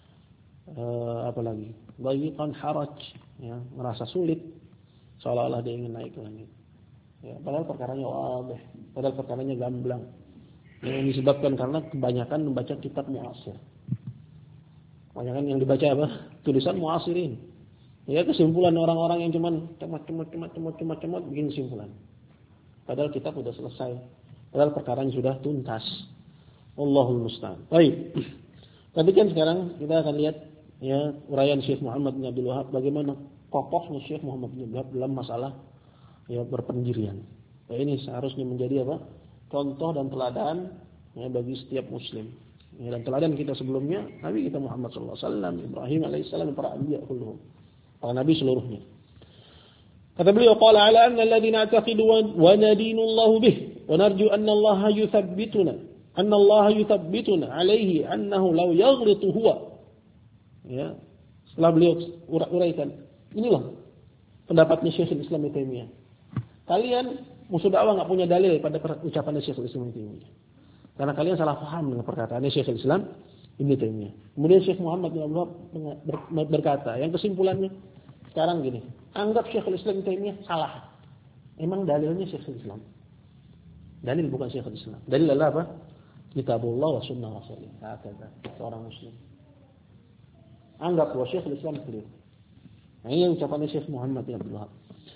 apalagi dayiqan haraj ya merasa sulit seolah-olah dia ingin naik ke langit. Ya, padahal perkaranya wadih, padahal perkaranya gamblang. Yang disebabkan karena kebanyakan membaca kitab muasir. Kebanyakan yang dibaca apa? Tulisan muasirin. Ya, kesimpulan orang-orang yang cuman cemot bikin kesimpulan. Padahal kitab sudah selesai. Padahal perkaranya sudah tuntas. Allahul musta'an. Baik. Tapi kan sekarang kita akan lihat ya uraian Syekh Muhammad bin Abdul Wahab bagaimana kokohnya Syekh Muhammad bin Abdul Wahab dalam masalah ya berpendirian. Ya, ini seharusnya menjadi apa? Contoh dan teladan ya bagi setiap muslim. Ya, dan teladan kita sebelumnya Nabi kita Muhammad sallallahu alaihi wasallam, Ibrahim alaihissalam, para anbiya kulluhum. Para nabi seluruhnya. Kata beliau qala ala anna alladhina ataqidu wa nadinu Allah bih wa narju anna Allah yuthabbituna alaihi annahu law yaghlitu huwa. Ya. Setelah beliau uraikan, inilah pendapatnya Syekhul Islam Ibnu Taimiyah. Kalian musuh dakwah enggak punya dalil pada ucapan Syekhul Islam Ibnu Taimiyah. Karena kalian salah paham dengan perkataan Syekhul Islam Ibnu Taimiyah. Kemudian Syekh Muhammad bin Abdul Wahab berkata, yang kesimpulannya sekarang gini, anggap Syekhul Islam Ibnu Taimiyah salah. Emang dalilnya Syekhul Islam. Dalil bukan Syekhul Islam. Dalil adalah apa? Kitabullah wa sunnah Rasulullah. Kata seorang muslim. Anggap bahwa Syekhul Islam keliru. Nah, ini ucapannya Syekh Muhammad bin Abdul Wahab.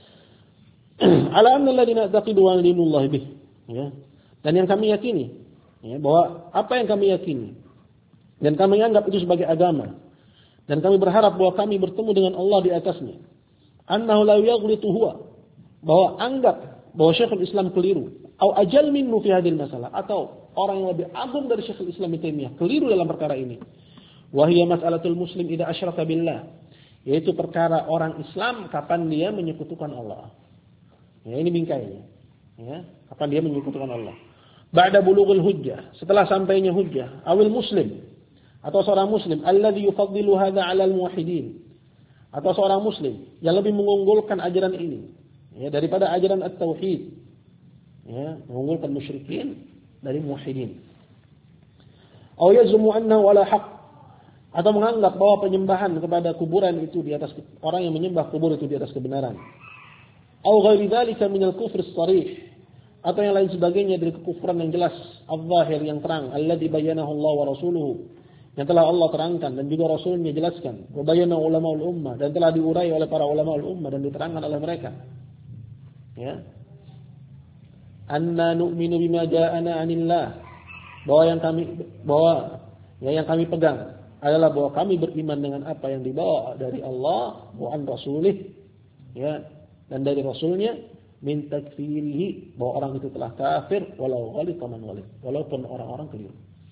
Ala anna alladziina taqidu wa dinullah bih. Ya. Dan yang kami yakini, ya, bahwa apa yang kami yakini dan kami anggap itu sebagai agama, dan kami berharap bahwa kami bertemu dengan Allah di atasnya. Annahu la yaghlitu huwa, bahwa anggap bahwa Syekhul Islam keliru, atau ajal minhu fi hadhil masalah, atau orang yang lebih agung dari Syekhul Islam Ibnu Taimiyah keliru dalam perkara ini. Wa hiya mas'alatul muslim idza asyraka billah, yaitu perkara orang Islam kapan dia menyekutukan Allah. Ya, ini bingkainya. Ya, kapan dia menyekutukan Allah. Ba'da bulughul hujjah, setelah sampainya hujjah, awil muslim, atau seorang muslim alladzi yufaddilu hadza 'alal muwahhidin, atau seorang muslim yang lebih mengunggulkan ajaran ini ya daripada ajaran at-tauhid, ya, mengunggulkan musyrikin dari muwahhidin. Aw yazmu annahu ala haqq, atau menganggap bahwa penyembahan kepada kuburan itu di atas, orang yang menyembah kubur itu di atas kebenaran. Au ghairi dzalika minal kufri sharih, atau yang lain sebagainya dari kekufuran yang jelas, al-zahir yang terang, alladzi bayyanahu Allah wa rasuluhu, yang telah Allah terangkan dan juga Rasulnya jelaskan, wa bayyana ulamaul ummah, dan telah diurai oleh para ulamaul ummah dan diterangkan oleh mereka. Ya. Anna nu'minu bima ja'ana 'anillah, bahwa yang kami pegang adalah bahwa kami beriman dengan apa yang dibawa dari Allah wa an rasulih, ya, dan dari Rasulnya, min takfirihi, bahwa orang itu telah kafir walau ghalita man ghalib, walaupun orang-orang keliru.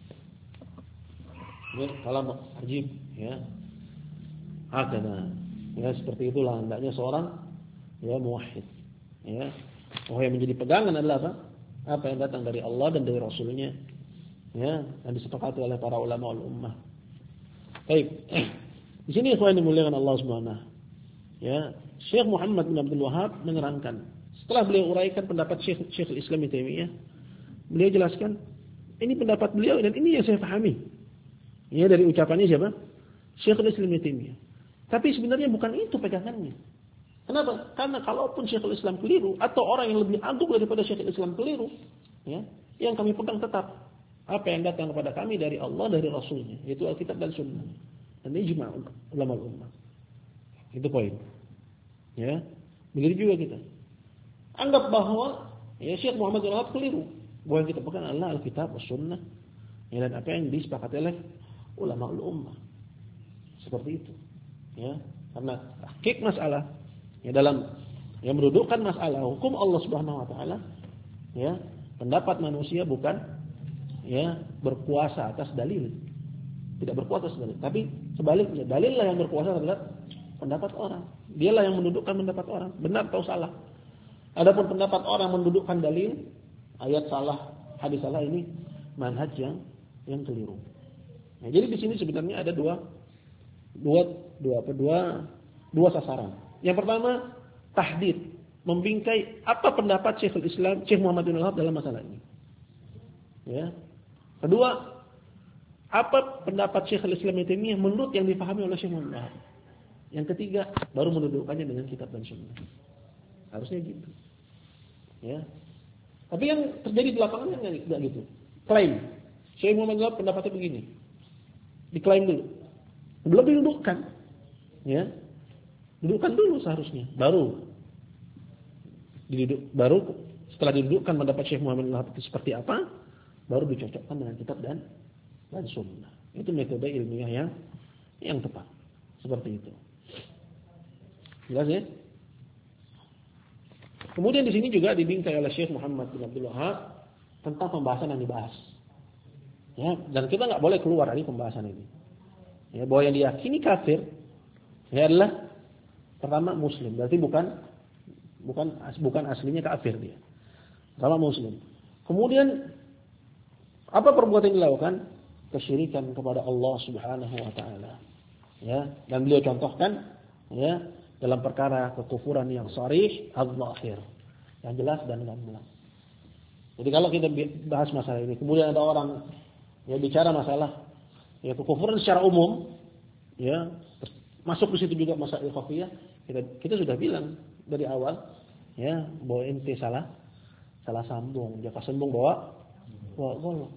Ini kalam ajib, ya. Hakana, ya, seperti itulah hendaknya seorang, ya, muwahhid, ya. Bahwa yang menjadi pegangan adalah apa? Apa yang datang dari Allah dan dari Rasulnya, ya, dan disepakati oleh para ulama ummah. Baik. Di sini ikhwan dimuliakan Allah Subhanahu, ya, Syekh Muhammad bin Abdul Wahhab menerangkan, setelah beliau uraikan pendapat Syekh Islam Ibnu Taimiyah, beliau jelaskan, ini pendapat beliau dan ini yang saya pahami. Ya, dari ucapannya siapa? Syekh Islam Ibnu Taimiyah. Tapi sebenarnya bukan itu pegangannya. Kenapa? Karena kalaupun Syekhul Islam keliru atau orang yang lebih agung daripada Syekhul Islam keliru, ya, yang kami pegang tetap apa yang datang kepada kami dari Allah, dari Rasulnya, yaitu Alkitab dan Sunnah. Dan ijma' ulama ummah. Itu poin. Ya, begitu juga kita. Anggap bahwa, ya, Syekh Muhammad bin Wahab keliru. Bahwa yang kita pegang adalah Alkitab dan Sunnah, ya, dan apa yang disepakati oleh ulama ummah. Seperti itu. Ya, karena hakik masalah, ya, dalam yang mendudukkan masalah hukum Allah Subhanahu wa taala, ya, pendapat manusia bukan, ya, berkuasa atas dalil. Tidak berkuasa atas dalil, tapi sebaliknya, dalillah yang berkuasa terhadap pendapat orang. Dialah yang mendudukkan pendapat orang, benar atau salah. Adapun pendapat orang mendudukkan dalil, ayat salah, hadis salah, ini manhaj yang keliru. Nah, jadi di sini sebenarnya ada dua sasaran. Yang pertama, tahdid, membingkai apa pendapat Syekhul Islam, Syekh Muhammad bin Wahab dalam masalah ini. Ya. Kedua, apa pendapat Syekhul Islam Ibnu Taimiyah menurut yang dipahami oleh Syekh Muhammad bin Wahab. Yang ketiga, baru mendudukkannya dengan kitab dan sunnah. Harusnya gitu. Ya. Tapi yang terjadi di lapangan enggak gitu. Klaim. Syekh Muhammad bin Wahab pendapatnya begini. Diklaim dulu. Belum didudukkan. Ya. Dudukkan dulu seharusnya. Baru setelah didudukkan pendapat Syekh Muhammad bin Wahab itu seperti apa, baru dicocokkan dengan kitab dan sunnah. Itu metode ilmiah yang tepat. Seperti itu. Jelas ya? Kemudian di sini juga dibingkai oleh Syekh Muhammad bin Abdul Wahhab tentang pembahasan yang dibahas. Ya, dan kita enggak boleh keluar dari pembahasan ini. Ya, bahwa yang diyakini kafir, ya, adalah pertama muslim, berarti bukan aslinya kafir dia. Pertama muslim. Kemudian apa perbuatan yang dilakukan? Kesyirikan kepada Allah Subhanahu wa taala. Ya, dan beliau contohkan, ya, dalam perkara kekufuran yang sharih, al-zahir, yang jelas dan gamblang. Jadi kalau kita bahas masalah ini, kemudian ada orang yang bicara masalah, ya, kekufuran secara umum, ya, masuk di situ juga masalah khafiyah, kita sudah bilang dari awal, ya, bahwa ente salah sambung, jaka sambung bawa golok.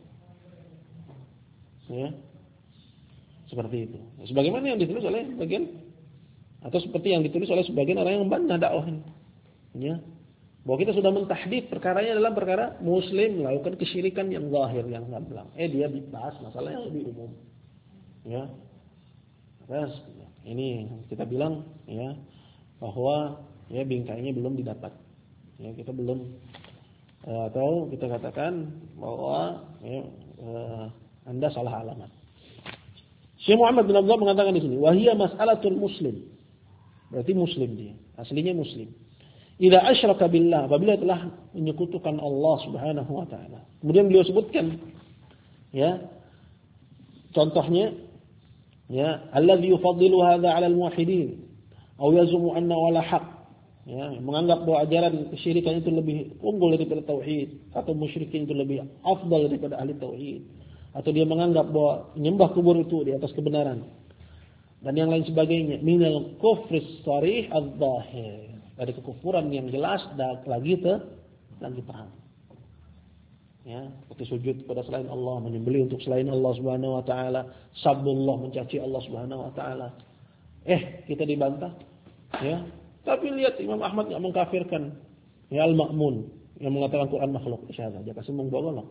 Ya. Seperti itu. Sebagaimana yang ditulis oleh bagian, atau seperti yang ditulis oleh sebagian orang yang membantah dakwah ini. Ya. Bahwa kita sudah mentahdid perkaranya dalam perkara muslim melakukan kesyirikan yang zahir, yang gamblang. Dia bahas masalah yang lebih umum. Ya. Terus ini kita bilang, ya, bahwa, ya, bingkainya belum didapat. Ya, kita belum atau kita katakan bahwa, ya, Anda salah alamat. Syekh Muhammad bin Abdullah mengatakan di sini, wahiyya mas'alatul muslim. Berarti muslim dia, aslinya muslim. Idza asyraka billah, apabila telah menyekutukan Allah Subhanahu wa taala. Kemudian beliau sebutkan, ya, contohnya, ya, alladzi yufaddilu hadza 'ala al-muwahhidin aw yazumu anna wala haq. Ya, menganggap bahwa ajaran kesyirikan itu lebih unggul daripada tauhid, atau musyrikin itu lebih afdal daripada ahli tauhid, atau dia menganggap bahwa menyembah kubur itu di atas kebenaran, dan yang lain sebagainya, minal kufris sharih adz-dzahir. dari kekufuran yang jelas dan lagi terang. Ya, seperti sujud kepada selain Allah, menyembelih untuk selain Allah Subhanahu wa taala, sabbullah, mencaci Allah Subhanahu wa taala. Kita dibantah. Ya. Tapi lihat Imam Ahmad enggak mengkafirkan ya Al-Ma'mun yang mengatakan Quran makhluk. Syahada, dia kasih menggolok.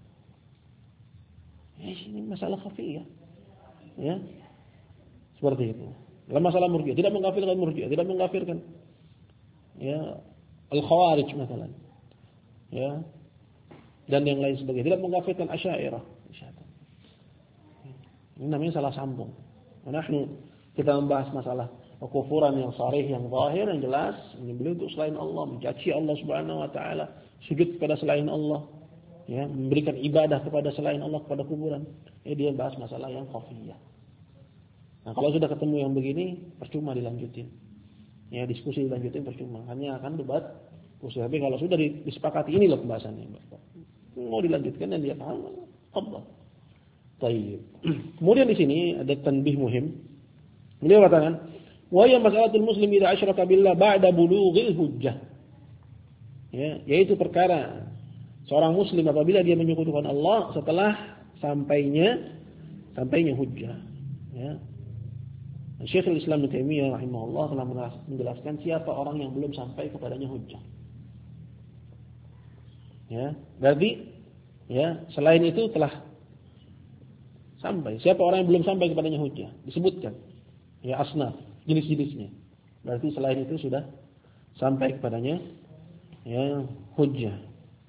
Ini masalah khafiyah. Ya. Seperti itu. Dalam masalah Murji'ah, tidak mengkafirkan Murji'ah, tidak mengkafirkan ya Al-Khawarij misalnya. Ya. Dan yang lain sebagainya, tidak mengkafirkan Asy'ariyah. Ini namanya salah sambung. Kita membahas masalah kekufuran yang sharih, yang zahir, yang jelas, menyembelih untuk selain Allah, mencaci Allah Subhanahu wa taala, sujud kepada selain Allah, ya, memberikan ibadah kepada selain Allah, kepada kuburan. Dia bahas masalah yang khafiyah. Nah, kalau sudah ketemu yang begini, percuma dilanjutin. Ya, diskusi dilanjutin percuma. Hanya akan debat. Tapi kalau sudah disepakati, ini loh pembahasannya. Mau dilanjutkan dan dia paham, Allah. Baik. Kemudian di sini ada tanbih muhim. Beliau katakan, "Wa ya mas'alatul muslim idza asyraka billah ba'da bulughil hujjah." Ya, yaitu perkara seorang muslim apabila dia menyekutukan Allah setelah sampainya hujjah. Ya. Syekhul Islam Ibnu Taimiyah rahimahullah telah menjelaskan siapa orang yang belum sampai kepadanya hujjah. Ya, berarti ya, selain itu telah sampai. Siapa orang yang belum sampai kepadanya hujjah? Disebutkan. Ya, asnaf, jenis-jenisnya. Berarti selain itu sudah sampai kepadanya ya hujjah.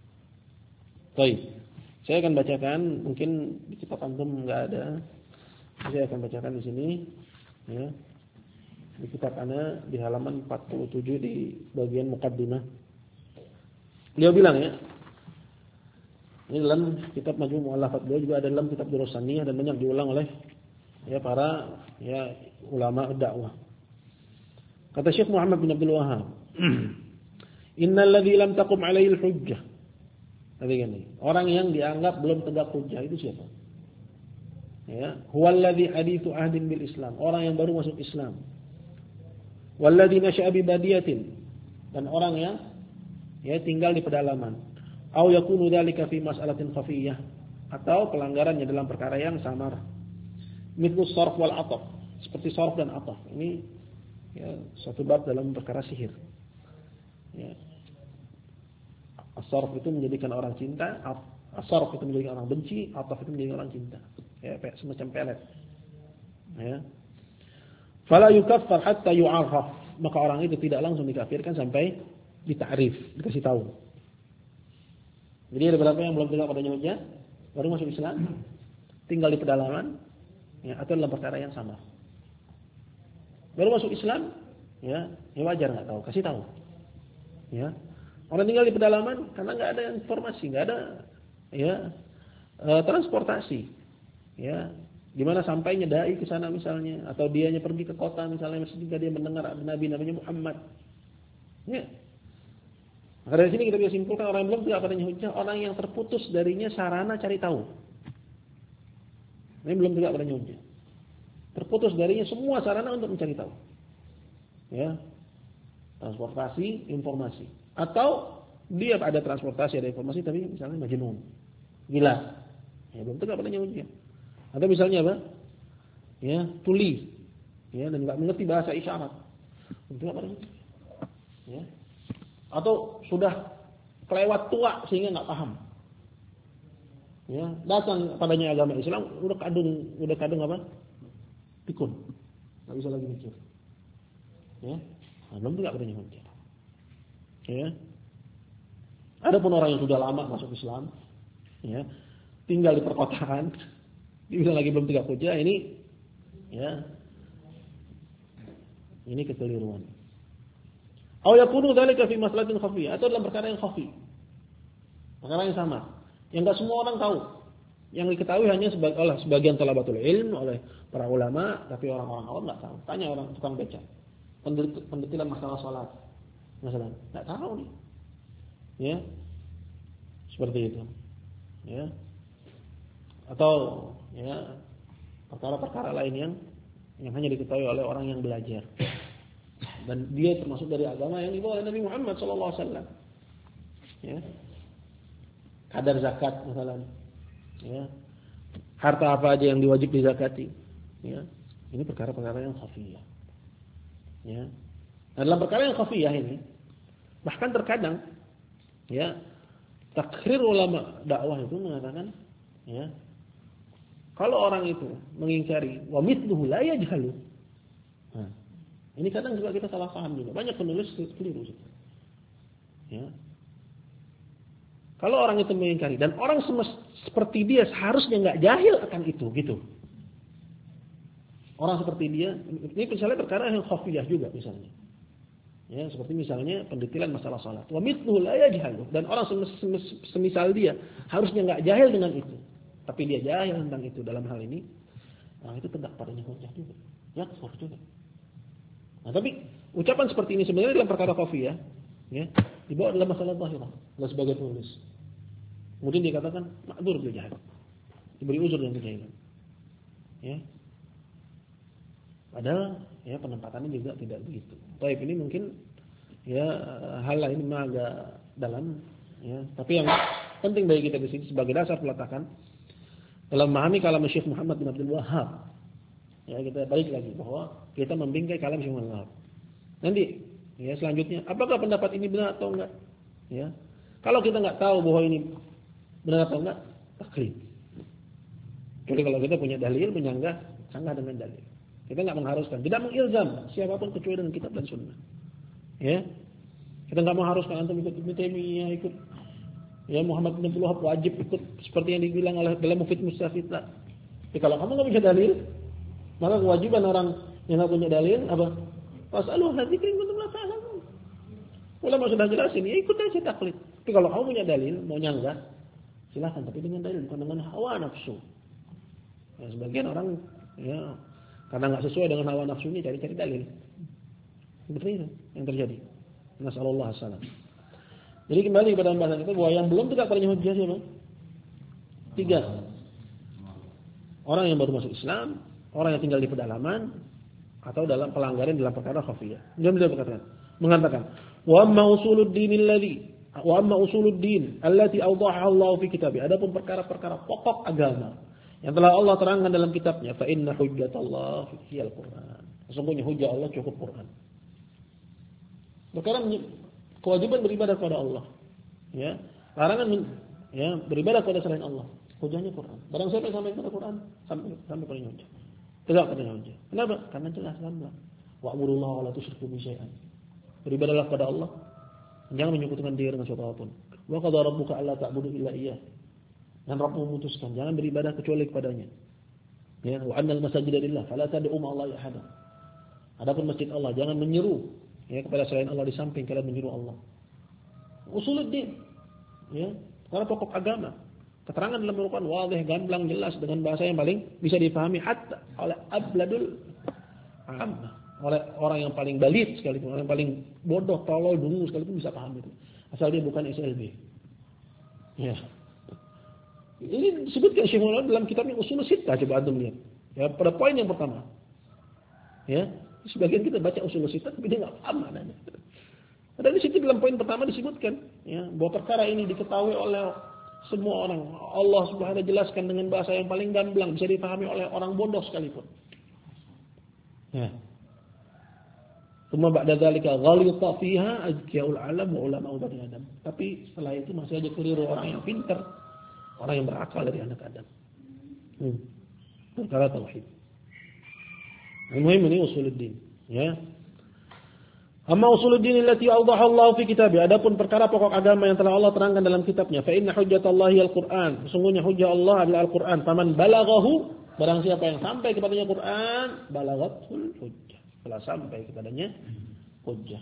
Baik. Saya akan bacakan, mungkin di kitab antum enggak ada. Saya akan bacakan di sini ya. Di kitab ana di halaman 47 di bagian muqaddimah. Beliau bilang ya, ini dalam kitab Majmu' Mu'allafat, beliau juga ada dalam kitab Durusaniyah dan banyak diulang oleh ya para ya ulama dakwah. Kata Syekh Muhammad bin Abdul Wahhab, "Innal ladzi lam taqum 'alaihi al-hujjah." Orang yang dianggap belum tegak hujjah itu siapa? Ya, huwal ladzi haditsu ahdin bil Islam, orang yang baru masuk Islam. Wal ladzi nasha'a bi badiyatin, dan orang yang ya tinggal di pedalaman. Au yakunu dzalika fi mas'alatin khafiyah, atau pelanggarannya dalam perkara yang samar. Mithlu sarf wal ataf, seperti sarf dan ataf. Ini ya suatu bab dalam perkara sihir. Ya. As-sarf itu menjadikan orang cinta, as-sarf itu menjadikan orang benci, ataf itu menjadikan orang cinta. Ya, semacam pelet. Ya. Fala yukaffar hatta yu'arraf, maka orang itu tidak langsung dikafirkan sampai ditakrif, dikasih tahu. Jadi ada berapa yang belum tegak padanya hujjah? Baru masuk Islam, tinggal di pedalaman, ya, atau dalam perkara yang sama. Baru masuk Islam, ya wajar nggak tahu, kasih tahu. Ya, orang tinggal di pedalaman karena nggak ada informasi, nggak ada ya transportasi, ya, gimana sampainya dai ke sana misalnya, atau dianya pergi ke kota misalnya, sehingga dia mendengar ada nabi namanya Muhammad. Ya. Maka dari sini kita bisa simpulkan orang yang belum tegak padanya hujjah, orang yang terputus darinya sarana cari tahu. Ini belum tegak padanya hujjah. Terputus darinya semua sarana untuk mencari tahu. Ya. Transportasi, informasi. Atau dia ada transportasi, ada informasi, tapi misalnya majnun, gila. Ya, belum tegak padanya hujjah. Atau misalnya apa? Ya, tuli. Ya, dan enggak mengerti bahasa isyarat. Belum tegak padanya hujjah. Ya. Atau sudah kelewat tua sehingga nggak paham. Ya, datang padanya agama Islam udah kadung apa? Pikun. Nggak bisa lagi mikir. Ya, belum juga padanya hujjah. Ya. Adapun orang yang sudah lama masuk Islam, ya, tinggal di perkotaan, dibilang lagi belum tegak hujjah, ini ya. Ini kekeliruan. Atau yakunu dzalika fi maslahatin khafiyah, atau dalam perkara yang khafi. Perkara yang sama. Yang enggak semua orang tahu. Yang diketahui hanya oleh sebagian talabatul ilm, oleh para ulama, tapi orang-orang awam enggak tahu. Tanya orang tukang beca. Pendetilan masalah salat. Masalah enggak tahu nih. Ya. Seperti itu. Ya. Atau ya perkara-perkara lain yang hanya diketahui oleh orang yang belajar. dan dia termasuk dari agama yang dibawa oleh Nabi Muhammad sallallahu alaihi wasallam. Ya. Kadar zakat misalnya. Ya. Harta apa aja yang diwajib dizakati. Ya. Ini perkara-perkara yang khafiyah. Ya. Nah, dalam perkara yang khafiyah ini bahkan terkadang ya takrir ulama dakwah itu mengatakan ya kalau orang itu mengingkari wa mithluhu la yajhalu. Nah, ini kadang juga kita salah paham juga. Banyak penulis keliru. Ya. Kalau orang itu mengingkari dan orang seperti dia seharusnya enggak jahil akan itu gitu. Orang seperti dia, ini misalnya perkara yang khafiyah juga misalnya. Ya, seperti misalnya pendetilan masalah salat. Wa mithluhu la yajhalu, dan orang semisal dia harusnya enggak jahil dengan itu. Tapi dia jahil tentang itu dalam hal ini. Nah, itu tegak padanya hujjah juga. Yakfur juga. Nah, tapi ucapan seperti ini sebenarnya dalam perkara khafiyah, ya, dibawa dalam masalah zahirah, oleh sebagai penulis. Kemudian dikatakan ma'dzur bil jahil. Diberi uzur dengan kejahilan. Ya. Padahal ya penempatannya juga tidak begitu. Baik, ini mungkin ya hal lain agak dalam ya, tapi yang penting bagi kita di sini sebagai dasar peletakan dalam memahami kalam Syekh Muhammad bin Abdul Wahhab. Ya, kita balik lagi bahwa kita membingkai kalam Syekh Muhammad bin Wahhab. Nanti ya selanjutnya apakah pendapat ini benar atau enggak? Ya. Kalau kita enggak tahu bahwa ini benar atau enggak, taklid. Jadi kalau kita punya dalil menyanggah sanggah dengan dalil. Kita enggak mengharuskan, tidak mengilzam siapapun kecuali dengan kitab dan sunnah. Ya. Kita enggak mengharuskan antum ikut Ibnu Taimiyah, ikut ya Muhammad bin Abdul Wahhab wajib ikut seperti yang dibilang oleh dalam Mufid Mustafid. Tapi kalau kamu enggak punya dalil, maka kewajiban orang yang enggak punya dalil apa? Fasaluhu dzikrin kuntum la ta'lamun. Ulama sudah jelasin, ya ikut aja taklid. Tapi kalau kamu punya dalil, mau nyanggah, silakan, tapi dengan dalil, bukan dengan hawa nafsu. Ya, sebagian orang ya karena enggak sesuai dengan hawa nafsunya cari-cari dalil. Seperti itu yang terjadi. Nasallallahu alaihi wasallam. Jadi kembali kepada pembahasan kita bahwa yang belum tegak padanya hujjah siapa? 3. Orang yang baru masuk Islam, orang yang tinggal di pedalaman, atau dalam pelanggaran dalam perkara khafiyah. Dia mengatakan, wa amma usuluddin allati awdaha Allah fi kitabih. Adapun perkara-perkara pokok agama yang telah Allah terangkan dalam kitabnya, fa inna hujjatallah hiyal Qur'an. Sesungguhnya hujjah Allah cukup Quran. Perkara kewajiban beribadah kepada Allah. Ya, larangan ya beribadah kepada selain Allah. Hujjahnya Quran. Barang siapa yang sampai kepada Quran, sampai pada hujjah. Tegak padanya hujjah. Kenapa? Karena jelas gamblang. Wa'budullaha wa la tusyriku bihi syai'an. Beribadahlah kepada Allah, jangan menyekutukan Dia dengan sesuatu apapun. Wa qad rabbuka alla ta'budu illa iyyah. Dan Rabb memutuskan jangan beribadah kecuali kepadanya. Ya, wa annal masajida lillah fala tad'u ma'allahi ahada. Adapun masjid Allah jangan menyeru ya kepada selain Allah di samping kalian menyeru Allah. Usuluddin. Ya, karena pokok agama. Keterangan dalam Al-Quran wadih, gamblang, jelas dengan bahasa yang paling bisa dipahami hatta oleh abladul ammah, oleh orang yang paling balit sekalipun, orang yang paling bodoh, tolol, dungu sekalipun bisa paham itu. Asal dia bukan SLB. Ya. Ini disebutkan Syekh Muhammad dalam kitabnya Ushul Sittah, coba antum lihat. Ya, pada poin yang pertama. Ya, sebagian kita baca Ushul Sittah tapi dia enggak paham maknanya. Ada di situ dalam poin pertama disebutkan ya, bahwa perkara ini diketahui oleh semua orang. Allah Subhanahu wa jelaskan dengan bahasa yang paling gamblang, bisa dipahami oleh orang bodoh sekalipun. Ya. Tsumma ba'da dzalika ghalita fiha azkiyaul alam wa ulama bani Adam. Tapi setelah itu masih aja keliru orang yang pintar, orang yang berakal dari anak Adam. Perkara tauhid. Al-muhim ini usuluddin, ya. Amma usuluddin allati awdaha Allah fi kitabih. Adapun perkara pokok agama yang telah Allah terangkan dalam kitabnya, fa inna hujjatallahi al-Qur'an. Sesungguhnya hujjah Allah adalah Al-Qur'an. Faman balaghahu, barang siapa yang sampai kepadanya Qur'an, balaghatul hujjah. Telah sampai kepadanya hujjah.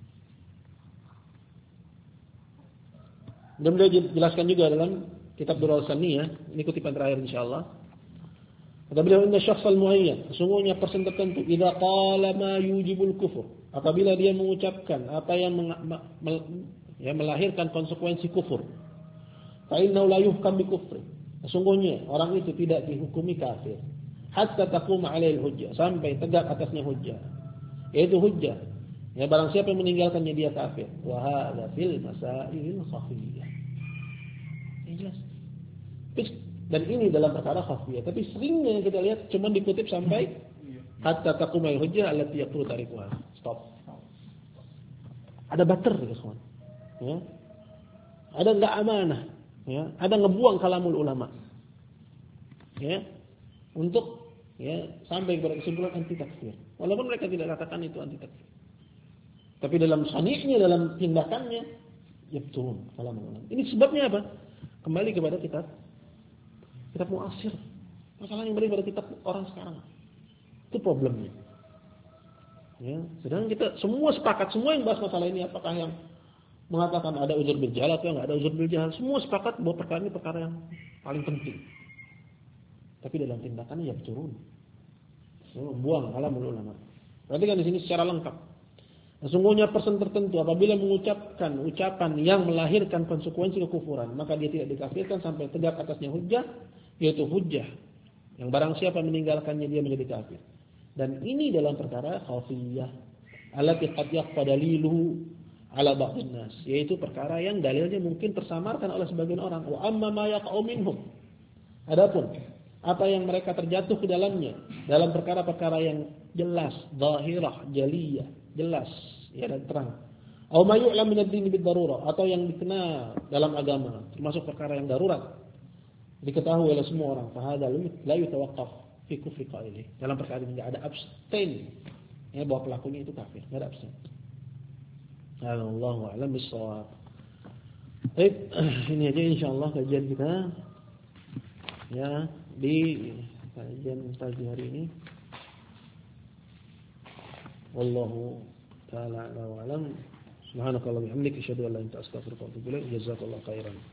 Dan beliau jelaskan juga dalam kitab Durrul Saniyah, ini kutipan terakhir insyaallah. Kata beliau, inna syakhsal muayyan, sesungguhnya person tertentu, idza qala ma yujibul kufur, apabila dia mengucapkan apa yang melahirkan konsekuensi kufur, fa innahu la yuhkam bi kufri, sesungguhnya orang itu tidak dihukumi kafir hatta taquma 'alaihi hujjah, sampai tegak atasnya hujjah, yaitu hujjah Ya, barang siapa yang meninggalkannya dia kafir. Wa hadza fil masail khafiyah. Ya, jelas. Dan ini dalam perkara khafiyah, tapi seringnya kita lihat cuma dikutip sampai hatta taqumul hujjah allati yaqulu tarikuha. Stop. Ada bater ya, kawan. Ya. Ada enggak amanah, ya. Ada ngebuang kalamul ulama. Ya. Untuk ya sampai kepada kesimpulan anti takfir. Walaupun mereka tidak katakan itu anti takfir. Tapi dalam sani'nya, dalam tindakannya ya betul kalamul ulama. Ini sebabnya apa? Kembali kepada kitab muasir. Masalahnya kembali kepada kitab orang sekarang. Itu problemnya. Ya, sedang kita semua sepakat, semua yang bahas masalah ini, apakah yang mengatakan ada uzur bil jahal atau yang enggak ada uzur bil jahal, semua sepakat bahwa perkara ini perkara yang paling penting. Tapi dalam tindakannya ya turun. Ya, buang kalamul ulama. Perhatikan di sini secara lengkap. Sesungguhnya person tertentu apabila mengucapkan ucapan yang melahirkan konsekuensi kekufuran, maka dia tidak dikafirkan sampai tegak atasnya hujjah, yaitu hujjah. Yang barang siapa meninggalkannya dia menjadi kafir. Dan ini dalam perkara khafiyah, allati qad yaqfa daliluhu ala ba'dhin nas, yaitu perkara yang dalilnya mungkin tersamarkan oleh sebagian orang. Wa amma ma yaqa'u minhum. Adapun apa yang mereka terjatuh ke dalamnya dalam perkara-perkara yang jelas, zahirah, jaliyah, jelas ya dan terang. Aw ma yu'lam min ad-din bid-darurah, atau yang dikenal dalam agama termasuk perkara yang darurat diketahui oleh semua orang. Fa hadza la yutawaqqaf fi kufri qaili. Dalam perkara ini enggak ada abstain ya bahwa pelakunya itu kafir, enggak ada abstain. Allahu a'lam bis-shawab. Baik, ini aja insyaallah kajian kita ya di kajian pagi hari ini. Wallahu ta'ala a'lam wa a'lam. Subhanakallahumma wa bihamdika asyhadu an la ilaha illa anta astaghfiruka wa atubu ilaik. Jazakallahu khairan.